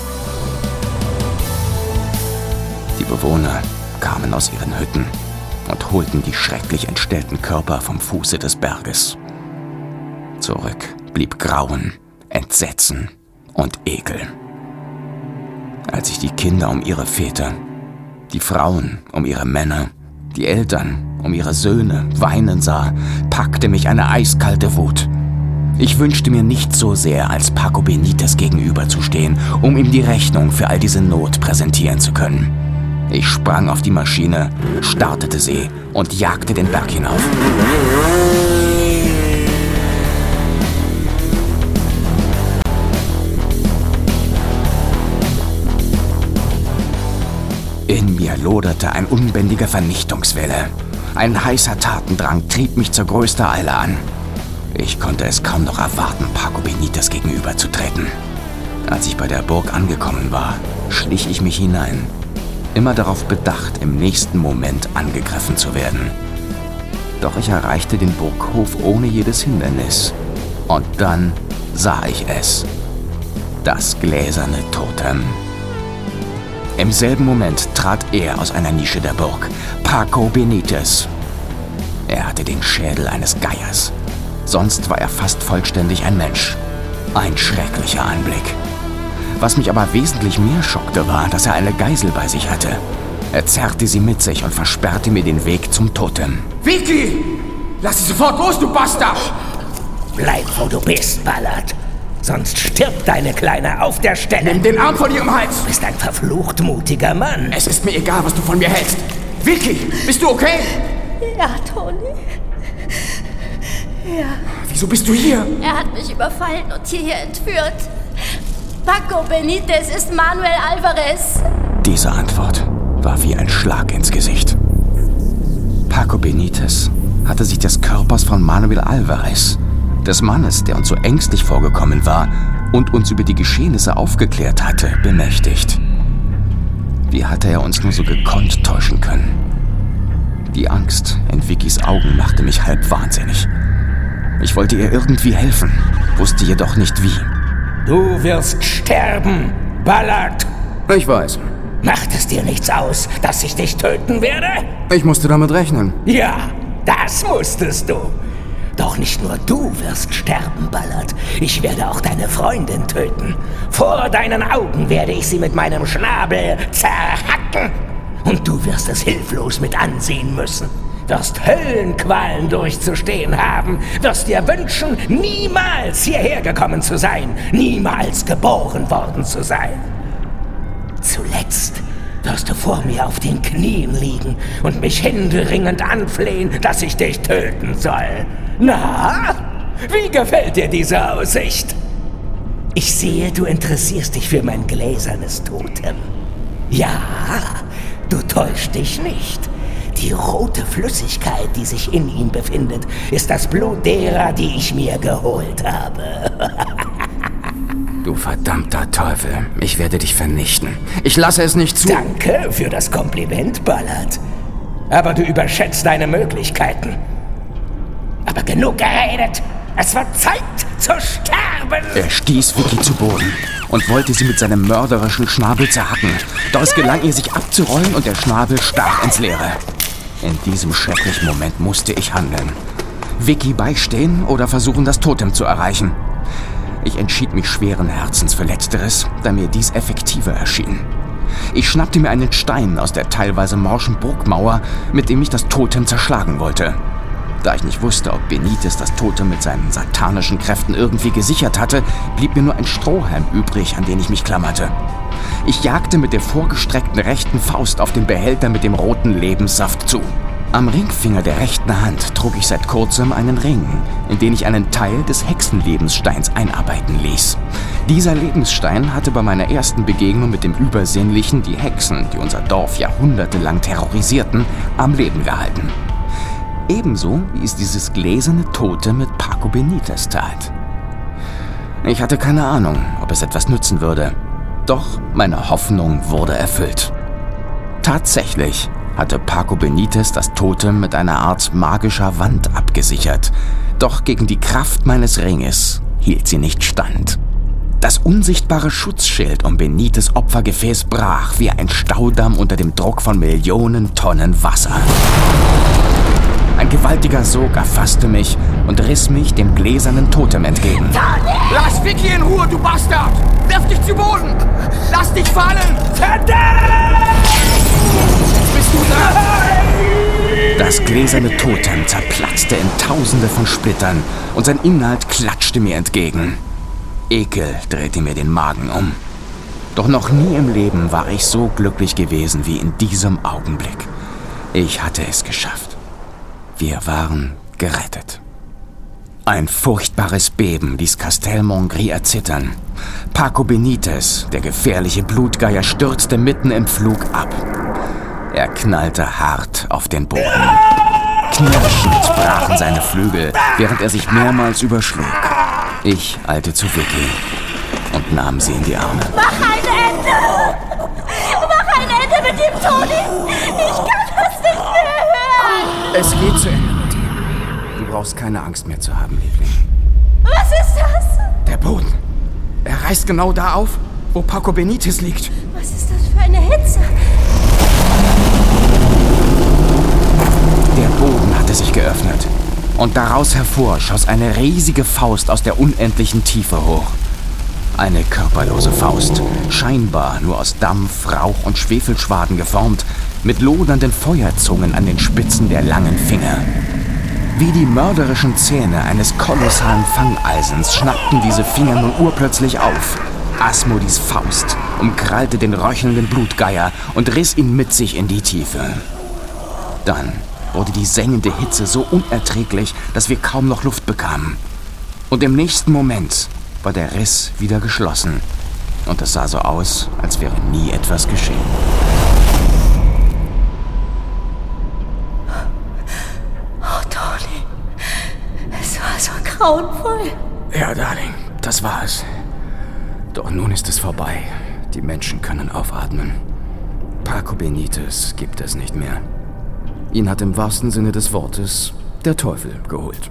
Die Bewohner kamen aus ihren Hütten und holten die schrecklich entstellten Körper vom Fuße des Berges. Zurück blieb Grauen, Entsetzen und Ekel. Als ich die Kinder um ihre Väter, die Frauen um ihre Männer, die Eltern um ihre Söhne weinen sah, packte mich eine eiskalte Wut. Ich wünschte mir nichts so sehr, als Paco Benitez gegenüberzustehen, um ihm die Rechnung für all diese Not präsentieren zu können. Ich sprang auf die Maschine, startete sie und jagte den Berg hinauf. In mir loderte ein unbändiger Vernichtungswille. Ein heißer Tatendrang trieb mich zur größter Eile an. Ich konnte es kaum noch erwarten, Paco Benitez gegenüberzutreten. Als ich bei der Burg angekommen war, schlich ich mich hinein. Immer darauf bedacht, im nächsten Moment angegriffen zu werden. Doch ich erreichte den Burghof ohne jedes Hindernis. Und dann sah ich es. Das gläserne Totem. Im selben Moment trat er aus einer Nische der Burg. Paco Benitez. Er hatte den Schädel eines Geiers. Sonst war er fast vollständig ein Mensch. Ein schrecklicher Anblick. Was mich aber wesentlich mehr schockte, war, dass er eine Geisel bei sich hatte. Er zerrte sie mit sich und versperrte mir den Weg zum Totem. Vicky! Lass sie sofort los, du Bastard! Bleib, wo du bist, Ballard. Sonst stirbt deine Kleine auf der Stelle. Nimm den Arm von ihrem Hals! Du bist ein verflucht mutiger Mann. Es ist mir egal, was du von mir hältst. Vicky, bist du okay? Ja, Toni. Ja. Wieso bist du hier? Er hat mich überfallen und hierher entführt. Paco Benitez ist Manuel Alvarez. Diese Antwort war wie ein Schlag ins Gesicht. Paco Benitez hatte sich des Körpers von Manuel Alvarez, des Mannes, der uns so ängstlich vorgekommen war und uns über die Geschehnisse aufgeklärt hatte, bemächtigt. Wie hatte er uns nur so gekonnt täuschen können? Die Angst in Vickys Augen machte mich halb wahnsinnig. Ich wollte ihr irgendwie helfen, wusste jedoch nicht wie. Du wirst sterben, Ballard. Ich weiß. Macht es dir nichts aus, dass ich dich töten werde? Ich musste damit rechnen. Ja, das musstest du. Doch nicht nur du wirst sterben, Ballard. Ich werde auch deine Freundin töten. Vor deinen Augen werde ich sie mit meinem Schnabel zerhacken. Und du wirst es hilflos mit ansehen müssen. Wirst Höllenqualen durchzustehen haben, wirst dir wünschen, niemals hierher gekommen zu sein, niemals geboren worden zu sein. Zuletzt wirst du vor mir auf den Knien liegen und mich händeringend anflehen, dass ich dich töten soll. Na, wie gefällt dir diese Aussicht? Ich sehe, du interessierst dich für mein gläsernes Totem. Ja, du täuschst dich nicht. Die rote Flüssigkeit, die sich in ihm befindet, ist das Blut derer, die ich mir geholt habe. Du verdammter Teufel, ich werde dich vernichten. Ich lasse es nicht zu. Danke für das Kompliment, Ballard. Aber du überschätzt deine Möglichkeiten. Aber genug geredet. Es wird Zeit zu sterben. Er stieß Vicky zu Boden und wollte sie mit seinem mörderischen Schnabel zerhacken. Doch es gelang ihr, sich abzurollen und der Schnabel stach ins Leere. In diesem schrecklichen Moment musste ich handeln. Vicky beistehen oder versuchen, das Totem zu erreichen. Ich entschied mich schweren Herzens für Letzteres, da mir dies effektiver erschien. Ich schnappte mir einen Stein aus der teilweise morschen Burgmauer, mit dem ich das Totem zerschlagen wollte. Da ich nicht wusste, ob Benitez das Totem mit seinen satanischen Kräften irgendwie gesichert hatte, blieb mir nur ein Strohhalm übrig, an den ich mich klammerte. Ich jagte mit der vorgestreckten rechten Faust auf den Behälter mit dem roten Lebenssaft zu. Am Ringfinger der rechten Hand trug ich seit kurzem einen Ring, in den ich einen Teil des Hexenlebenssteins einarbeiten ließ. Dieser Lebensstein hatte bei meiner ersten Begegnung mit dem Übersinnlichen die Hexen, die unser Dorf jahrhundertelang terrorisierten, am Leben gehalten. Ebenso wie es dieses gläserne Totem mit Paco Benitez tat. Ich hatte keine Ahnung, ob es etwas nützen würde. Doch meine Hoffnung wurde erfüllt. Tatsächlich hatte Paco Benitez das Totem mit einer Art magischer Wand abgesichert. Doch gegen die Kraft meines Ringes hielt sie nicht stand. Das unsichtbare Schutzschild um Benitez Opfergefäß brach wie ein Staudamm unter dem Druck von Millionen Tonnen Wasser. Ein gewaltiger Sog erfasste mich und riss mich dem gläsernen Totem entgegen. Lass Vicky in Ruhe, du Bastard! Wirf dich zu Boden! Lass dich fallen! Verdammt! Bist du dran? Das gläserne Totem zerplatzte in Tausende von Splittern und sein Inhalt klatschte mir entgegen. Ekel drehte mir den Magen um. Doch noch nie im Leben war ich so glücklich gewesen wie in diesem Augenblick. Ich hatte es geschafft. Wir waren gerettet. Ein furchtbares Beben ließ Castel Montgrí erzittern. Paco Benitez, der gefährliche Blutgeier, stürzte mitten im Flug ab. Er knallte hart auf den Boden. Knirschend brachen seine Flügel, während er sich mehrmals überschlug. Ich eilte zu Vicky und nahm sie in die Arme. Mach ein Ende! Mach ein Ende mit dem Toni! Ich kann das nicht mehr hören! Es geht zu Ende mit dir. Du brauchst keine Angst mehr zu haben, Liebling. Was ist das? Der Boden. Er reißt genau da auf, wo Paco Benitez liegt. Was ist das für eine Hitze? Der Boden hatte sich geöffnet. Und daraus hervor schoss eine riesige Faust aus der unendlichen Tiefe hoch. Eine körperlose Faust, scheinbar nur aus Dampf, Rauch und Schwefelschwaden geformt, mit lodernden Feuerzungen an den Spitzen der langen Finger. Wie die mörderischen Zähne eines kolossalen Fangeisens schnappten diese Finger nun urplötzlich auf. Asmodis Faust umkrallte den röchelnden Blutgeier und riss ihn mit sich in die Tiefe. Dann wurde die sengende Hitze so unerträglich, dass wir kaum noch Luft bekamen. Und im nächsten Moment war der Riss wieder geschlossen. Und es sah so aus, als wäre nie etwas geschehen. Oh, Tony. Es war so grauenvoll. Ja, Darling, das war es. Doch nun ist es vorbei. Die Menschen können aufatmen. Paco Benitez gibt es nicht mehr. Ihn hat im wahrsten Sinne des Wortes der Teufel geholt.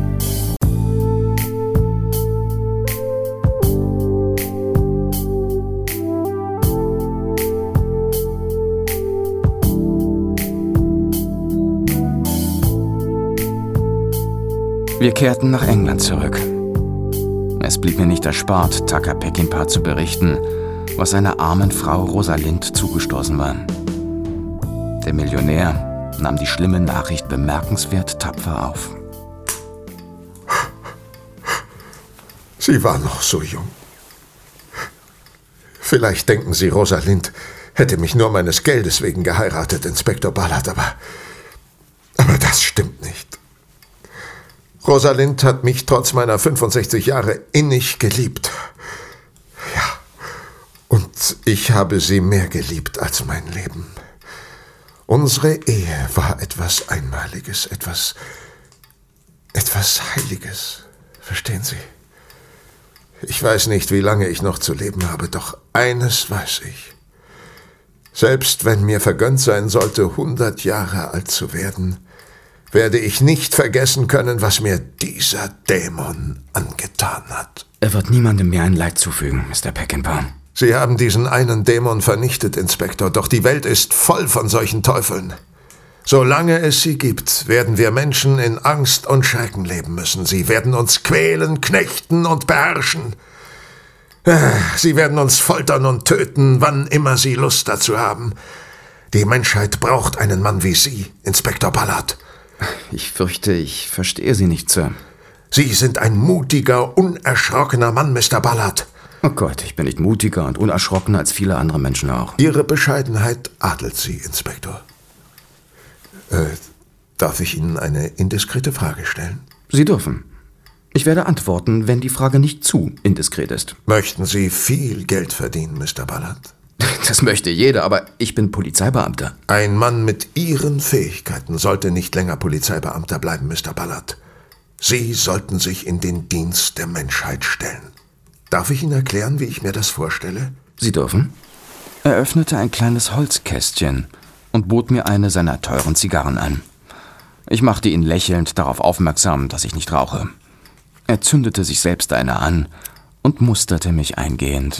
Wir kehrten nach England zurück. Es blieb mir nicht erspart, Tucker Peckinpah zu berichten, was seiner armen Frau Rosalind zugestoßen war. Der Millionär nahm die schlimme Nachricht bemerkenswert tapfer auf. Sie war noch so jung. Vielleicht denken Sie, Rosalind hätte mich nur meines Geldes wegen geheiratet, Inspektor Ballard, aber, aber das stimmt nicht. Rosalind hat mich trotz meiner fünfundsechzig Jahre innig geliebt. Ja, und ich habe sie mehr geliebt als mein Leben. Unsere Ehe war etwas Einmaliges, etwas, etwas Heiliges. Verstehen Sie? Ich weiß nicht, wie lange ich noch zu leben habe, doch eines weiß ich. Selbst wenn mir vergönnt sein sollte, hundert Jahre alt zu werden, werde ich nicht vergessen können, was mir dieser Dämon angetan hat. Er wird niemandem mehr ein Leid zufügen, Mister Peckinpah. Sie haben diesen einen Dämon vernichtet, Inspektor, doch die Welt ist voll von solchen Teufeln. Solange es sie gibt, werden wir Menschen in Angst und Schrecken leben müssen. Sie werden uns quälen, knechten und beherrschen. Sie werden uns foltern und töten, wann immer sie Lust dazu haben. Die Menschheit braucht einen Mann wie Sie, Inspektor Ballard. Ich fürchte, ich verstehe Sie nicht, Sir. Sie sind ein mutiger, unerschrockener Mann, Mister Ballard. Oh Gott, ich bin nicht mutiger und unerschrockener als viele andere Menschen auch. Ihre Bescheidenheit adelt Sie, Inspektor. Äh, darf ich Ihnen eine indiskrete Frage stellen? Sie dürfen. Ich werde antworten, wenn die Frage nicht zu indiskret ist. Möchten Sie viel Geld verdienen, Mister Ballard? Das möchte jeder, aber ich bin Polizeibeamter. Ein Mann mit Ihren Fähigkeiten sollte nicht länger Polizeibeamter bleiben, Mister Ballard. Sie sollten sich in den Dienst der Menschheit stellen. Darf ich Ihnen erklären, wie ich mir das vorstelle? Sie dürfen. Er öffnete ein kleines Holzkästchen und bot mir eine seiner teuren Zigarren an. Ich machte ihn lächelnd darauf aufmerksam, dass ich nicht rauche. Er zündete sich selbst eine an und musterte mich eingehend.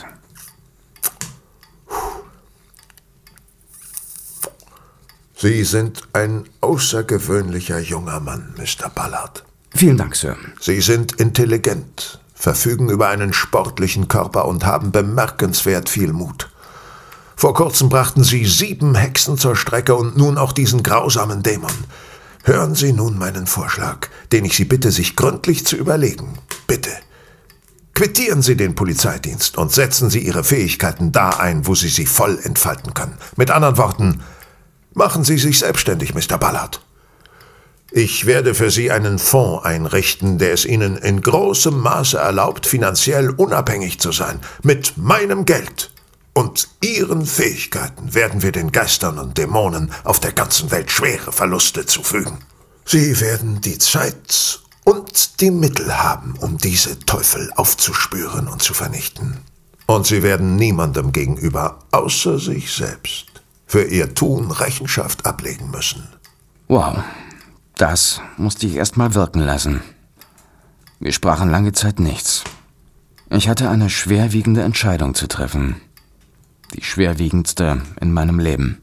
Sie sind ein außergewöhnlicher junger Mann, Mister Ballard. Vielen Dank, Sir. Sie sind intelligent, verfügen über einen sportlichen Körper und haben bemerkenswert viel Mut. Vor kurzem brachten Sie sieben Hexen zur Strecke und nun auch diesen grausamen Dämon. Hören Sie nun meinen Vorschlag, den ich Sie bitte, sich gründlich zu überlegen. Bitte. Quittieren Sie den Polizeidienst und setzen Sie Ihre Fähigkeiten da ein, wo Sie sie voll entfalten können. Mit anderen Worten, machen Sie sich selbstständig, Mister Ballard. Ich werde für Sie einen Fonds einrichten, der es Ihnen in großem Maße erlaubt, finanziell unabhängig zu sein. Mit meinem Geld und Ihren Fähigkeiten werden wir den Geistern und Dämonen auf der ganzen Welt schwere Verluste zufügen. Sie werden die Zeit und die Mittel haben, um diese Teufel aufzuspüren und zu vernichten. Und Sie werden niemandem gegenüber, außer sich selbst, für Ihr Tun Rechenschaft ablegen müssen. Wow. Das musste ich erst mal wirken lassen. Wir sprachen lange Zeit nichts. Ich hatte eine schwerwiegende Entscheidung zu treffen. Die schwerwiegendste in meinem Leben.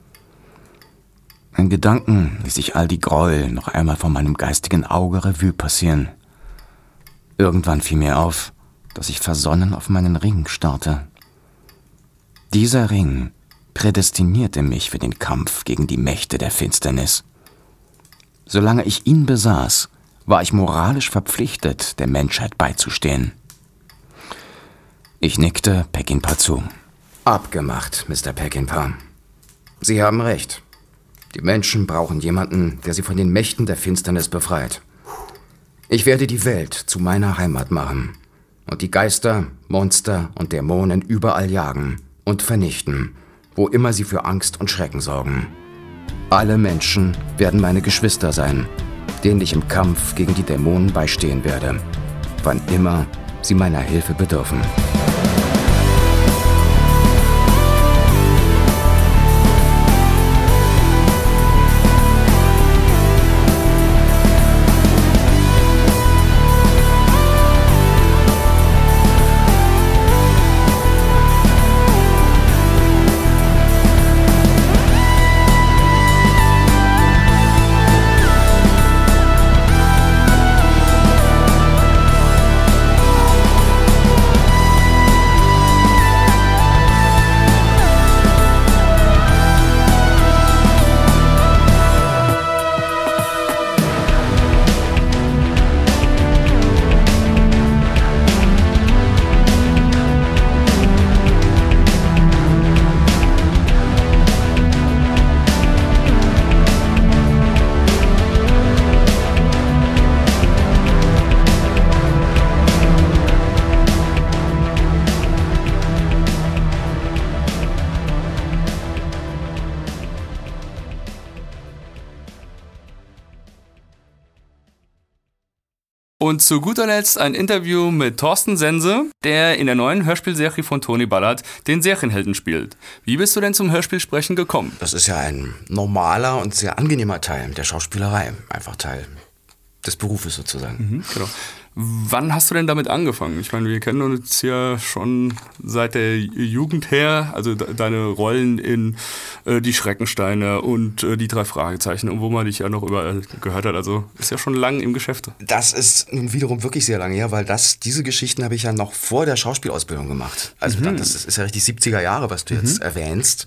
In Gedanken ließ ich all die Gräuel noch einmal vor meinem geistigen Auge Revue passieren. Irgendwann fiel mir auf, dass ich versonnen auf meinen Ring starrte. Dieser Ring prädestinierte mich für den Kampf gegen die Mächte der Finsternis. Solange ich ihn besaß, war ich moralisch verpflichtet, der Menschheit beizustehen. Ich nickte Peckinpah zu. Abgemacht, Mister Peckinpah. Sie haben recht. Die Menschen brauchen jemanden, der sie von den Mächten der Finsternis befreit. Ich werde die Welt zu meiner Heimat machen und die Geister, Monster und Dämonen überall jagen und vernichten, wo immer sie für Angst und Schrecken sorgen. Alle Menschen werden meine Geschwister sein, denen ich im Kampf gegen die Dämonen beistehen werde, wann immer sie meiner Hilfe bedürfen. Und zu guter Letzt ein Interview mit Thorsten Sense, der in der neuen Hörspielserie von Tony Ballard den Serienhelden spielt. Wie bist du denn zum Hörspielsprechen gekommen? Das ist ja ein normaler und sehr angenehmer Teil der Schauspielerei. Einfach Teil des Berufes sozusagen. Mhm, genau. Wann hast du denn damit angefangen? Ich meine, wir kennen uns ja schon seit der Jugend her, also de- deine Rollen in äh, Die Schreckensteine und äh, Die drei Fragezeichen, und wo man dich ja noch überall gehört hat. Also ist ja schon lang im Geschäft. Das ist nun wiederum wirklich sehr lange her, weil das, diese Geschichten habe ich ja noch vor der Schauspielausbildung gemacht. Also Mhm. das ist ja richtig siebziger Jahre, was du Mhm. jetzt erwähnst.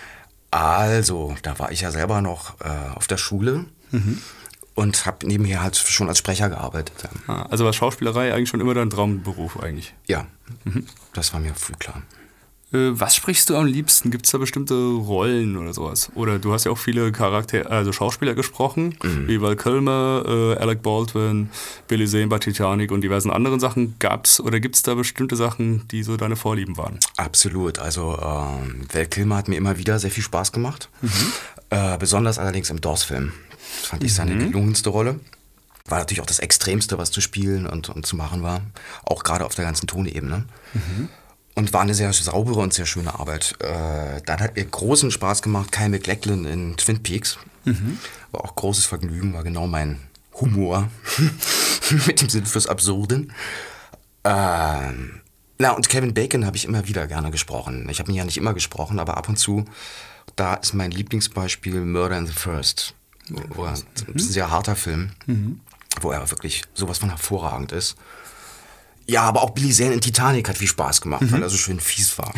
Also, da war ich ja selber noch äh, auf der Schule. Mhm. Und habe nebenher halt schon als Sprecher gearbeitet. Ah, also war Schauspielerei eigentlich schon immer dein Traumberuf eigentlich? Ja, Mhm. das war mir früh klar. Äh, was sprichst du am liebsten? Gibt es da bestimmte Rollen oder sowas? Oder du hast ja auch viele Charakter, also Schauspieler gesprochen, Mhm. wie Val Kilmer, äh, Alec Baldwin, Billy Zane bei Titanic und diversen anderen Sachen. Gab's oder gibt es da bestimmte Sachen, die so deine Vorlieben waren? Absolut. Also ähm, Val Kilmer hat mir immer wieder sehr viel Spaß gemacht. Mhm. Äh, besonders allerdings im Dawes-Film. Das fand ich seine Mhm. gelungenste Rolle. War natürlich auch das Extremste, was zu spielen und, und zu machen war. Auch gerade auf der ganzen Tonebene. Mhm. Und war eine sehr saubere und sehr schöne Arbeit. Äh, dann hat mir großen Spaß gemacht Kyle MacLachlan in Twin Peaks. Mhm. War auch großes Vergnügen, war genau mein Humor. Mit dem Sinn fürs Absurde. Ähm, na, und Kevin Bacon habe ich immer wieder gerne gesprochen. Ich habe ihn ja nicht immer gesprochen, aber ab und zu. Da ist mein Lieblingsbeispiel Murder in the First. Wo, wo er, das ist ein sehr harter Film, Mhm. wo er wirklich sowas von hervorragend ist. Ja, aber auch Billy Zane in Titanic hat viel Spaß gemacht, Mhm. weil er so schön fies war.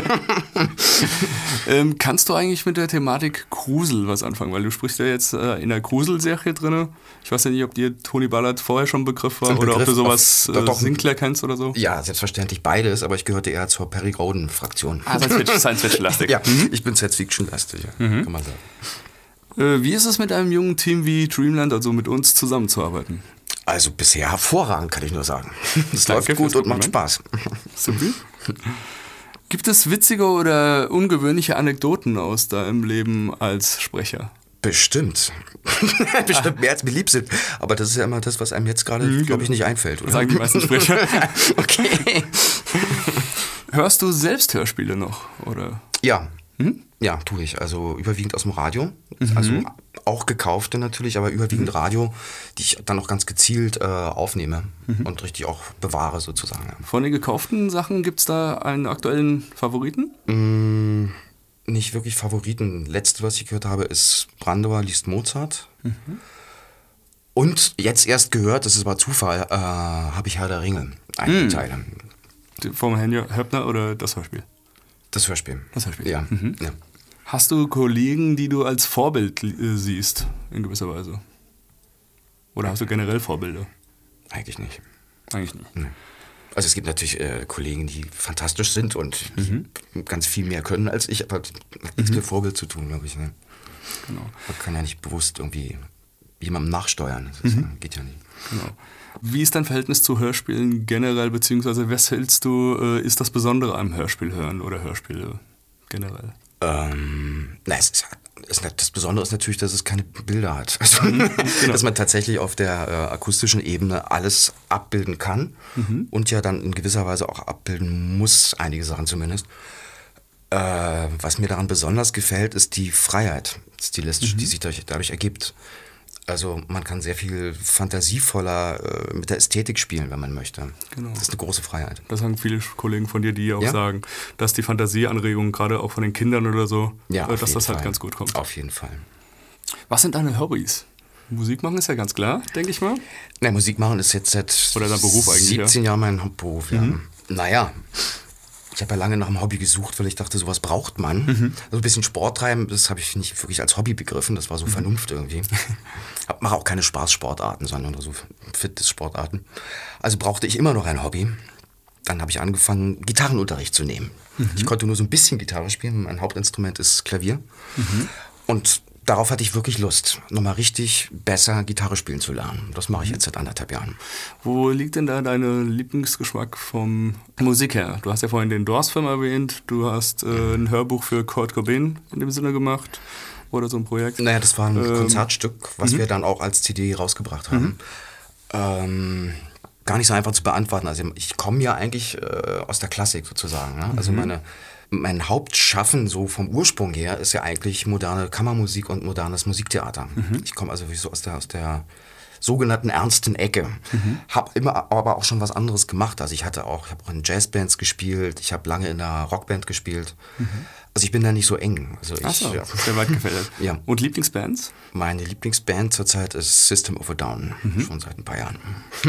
ähm, kannst du eigentlich mit der Thematik Grusel was anfangen? Weil du sprichst ja jetzt äh, in der Grusel-Serie drin. Ich weiß ja nicht, ob dir Tony Ballard vorher schon ein Begriff war Ein oder ob Begriff du sowas auf- doch, äh, doch. Sinclair kennst oder so. Ja, selbstverständlich beides, aber ich gehörte eher zur Perry Groden-Fraktion. Ah, Science-Fiction- Science-Fiction-lastig. Ja, Mhm. ich bin Science-Fiction-lastig, ja, Mhm. kann man sagen. Äh, wie ist es mit einem jungen Team wie Dreamland, also mit uns, zusammenzuarbeiten? Also bisher hervorragend, kann ich nur sagen. Es Danke läuft gut fürs und macht Kompliment. Spaß. Super. Gibt es witzige oder ungewöhnliche Anekdoten aus deinem Leben als Sprecher? Bestimmt. Bestimmt mehr als mir lieb sind. Aber das ist ja immer das, was einem jetzt gerade, Mhm, glaube ich, nicht einfällt. Oder? Sagen die meisten Sprecher. Okay. Hörst du selbst Hörspiele noch? Oder? Ja. Hm? Ja, tue ich. Also überwiegend aus dem Radio. Mhm. Also auch gekaufte natürlich, aber überwiegend Radio, die ich dann auch ganz gezielt äh, aufnehme Mhm. und richtig auch bewahre sozusagen. Von den gekauften Sachen gibt es da einen aktuellen Favoriten? Mm, nicht wirklich Favoriten. Letzte, was ich gehört habe, ist Brandauer liest Mozart. Mhm. Und jetzt erst gehört, das ist aber Zufall, äh, habe ich Herr der Ringe, einige Mhm. Teile. Die- Vom Henry Höppner oder das Hörspiel? Das Hörspiel. Das Hörspiel. Ja. Mhm. ja. Hast du Kollegen, die du als Vorbild äh, siehst, in gewisser Weise? Oder hast du generell Vorbilder? Eigentlich nicht. Eigentlich nicht. Nee. Also es gibt natürlich äh, Kollegen, die fantastisch sind und mhm. ganz viel mehr können als ich, aber das hat nichts mhm. mit Vorbild zu tun, glaube ich. Ne? Genau. Man kann ja nicht bewusst irgendwie jemandem nachsteuern. Das Mhm. geht ja nicht. Genau. Wie ist dein Verhältnis zu Hörspielen generell, beziehungsweise was hältst du, äh, ist das Besondere am Hörspiel hören oder Hörspiele generell? Ähm, na, es ist, es, das Besondere ist natürlich, dass es keine Bilder hat. Also, mhm, genau. Dass man tatsächlich auf der äh, akustischen Ebene alles abbilden kann mhm. und ja dann in gewisser Weise auch abbilden muss, einige Sachen zumindest. Äh, was mir daran besonders gefällt, ist die Freiheit, stilistisch, mhm. die sich dadurch, dadurch ergibt. Also man kann sehr viel fantasievoller äh, mit der Ästhetik spielen, wenn man möchte. Genau. Das ist eine große Freiheit. Das sagen viele Kollegen von dir, die auch ja? sagen, dass die Fantasieanregungen, gerade auch von den Kindern oder so, ja, äh, dass das Fall. halt ganz gut kommt. Auf jeden Fall. Was sind deine Hobbys? Musik machen ist ja ganz klar, denke ich mal. Na, Musik machen ist jetzt seit oder dein Beruf eigentlich, siebzehn ja? Jahren mein Hauptberuf. Ja. Mhm. Naja, ich habe ja lange nach einem Hobby gesucht, weil ich dachte, sowas braucht man. Mhm. Also ein bisschen Sport treiben, das habe ich nicht wirklich als Hobby begriffen. Das war so mhm. Vernunft irgendwie. Ich mache auch keine Spaßsportarten, sondern so Fitnesssportarten. Also brauchte ich immer noch ein Hobby. Dann habe ich angefangen, Gitarrenunterricht zu nehmen. Mhm. Ich konnte nur so ein bisschen Gitarre spielen. Mein Hauptinstrument ist Klavier. Mhm. Und darauf hatte ich wirklich Lust, nochmal richtig besser Gitarre spielen zu lernen. Das mache ich jetzt seit anderthalb Jahren. Wo liegt denn da dein Lieblingsgeschmack vom Musik her? Du hast ja vorhin den Doors-Film erwähnt, du hast äh, ein Hörbuch für Kurt Cobain in dem Sinne gemacht oder so ein Projekt. Naja, das war ein ähm, Konzertstück, was mhm. wir dann auch als C D rausgebracht haben. Mhm. Ähm, gar nicht so einfach zu beantworten. Also ich komme ja eigentlich äh, aus der Klassik sozusagen. Ne? Also mhm. meine... Mein Hauptschaffen so vom Ursprung her ist ja eigentlich moderne Kammermusik und modernes Musiktheater. Mhm. Ich komme also so aus der, aus der sogenannten ernsten Ecke. Mhm. Habe immer aber auch schon was anderes gemacht. Also ich hatte auch, ich habe auch in Jazzbands gespielt, ich habe lange in einer Rockband gespielt. Mhm. Also ich bin da nicht so eng. Also ich, Ach so, ja. sehr weit gefällt. Ja. Und Lieblingsbands? Meine Lieblingsband zurzeit ist System of a Down, mhm. schon seit ein paar Jahren.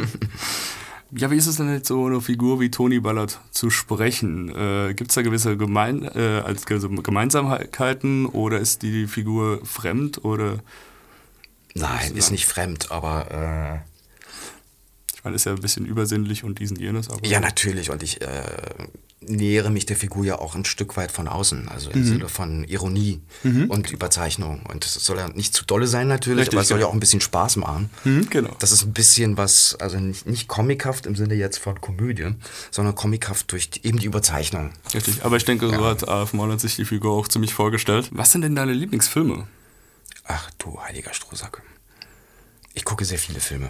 Ja, wie ist es denn jetzt so, eine Figur wie Tony Ballard zu sprechen? Äh, Gibt es da gewisse Gemein äh, als Gemeinsamkeiten oder ist die Figur fremd? Oder Nein, ist nicht fremd, aber... Äh, ich meine, ist ja ein bisschen übersinnlich und dies und jenes. Aber ja, natürlich. Und ich äh, nähere mich der Figur ja auch ein Stück weit von außen. Also im mhm. Sinne von Ironie mhm. und Überzeichnung. Und das soll ja nicht zu dolle sein natürlich, Richtig, aber es soll ja auch ein bisschen Spaß machen. Mhm, genau. Das ist ein bisschen was, also nicht, nicht comichaft im Sinne jetzt von Komödie, sondern comichaft durch die, eben die Überzeichnung. Richtig, aber ich denke, ja. so hat A F Mollert sich die Figur auch ziemlich vorgestellt. Was sind denn deine Lieblingsfilme? Ach du heiliger Strohsack. Ich gucke sehr viele Filme.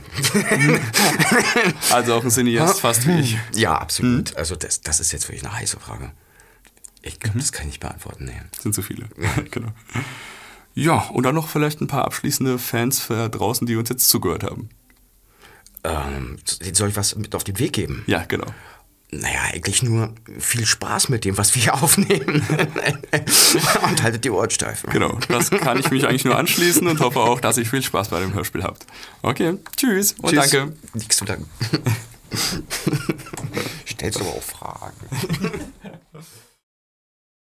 Also auch ein Cineast fast wie ich. Ja, absolut. Hm. Also das, das ist jetzt wirklich eine heiße Frage. Ich glaube, mhm. das kann ich nicht beantworten. Nee. Sind so viele. Genau. Ja, und dann noch vielleicht ein paar abschließende Fans für draußen, die uns jetzt zugehört haben. Ähm, soll ich was mit auf den Weg geben? Ja, genau. Naja, eigentlich nur viel Spaß mit dem, was wir hier aufnehmen. Und haltet die Ohren steif. Genau, das kann ich mich eigentlich nur anschließen und hoffe auch, dass ihr viel Spaß bei dem Hörspiel habt. Okay, tschüss und tschüss. Danke. Nichts zu danken. Stellst du aber auch Fragen.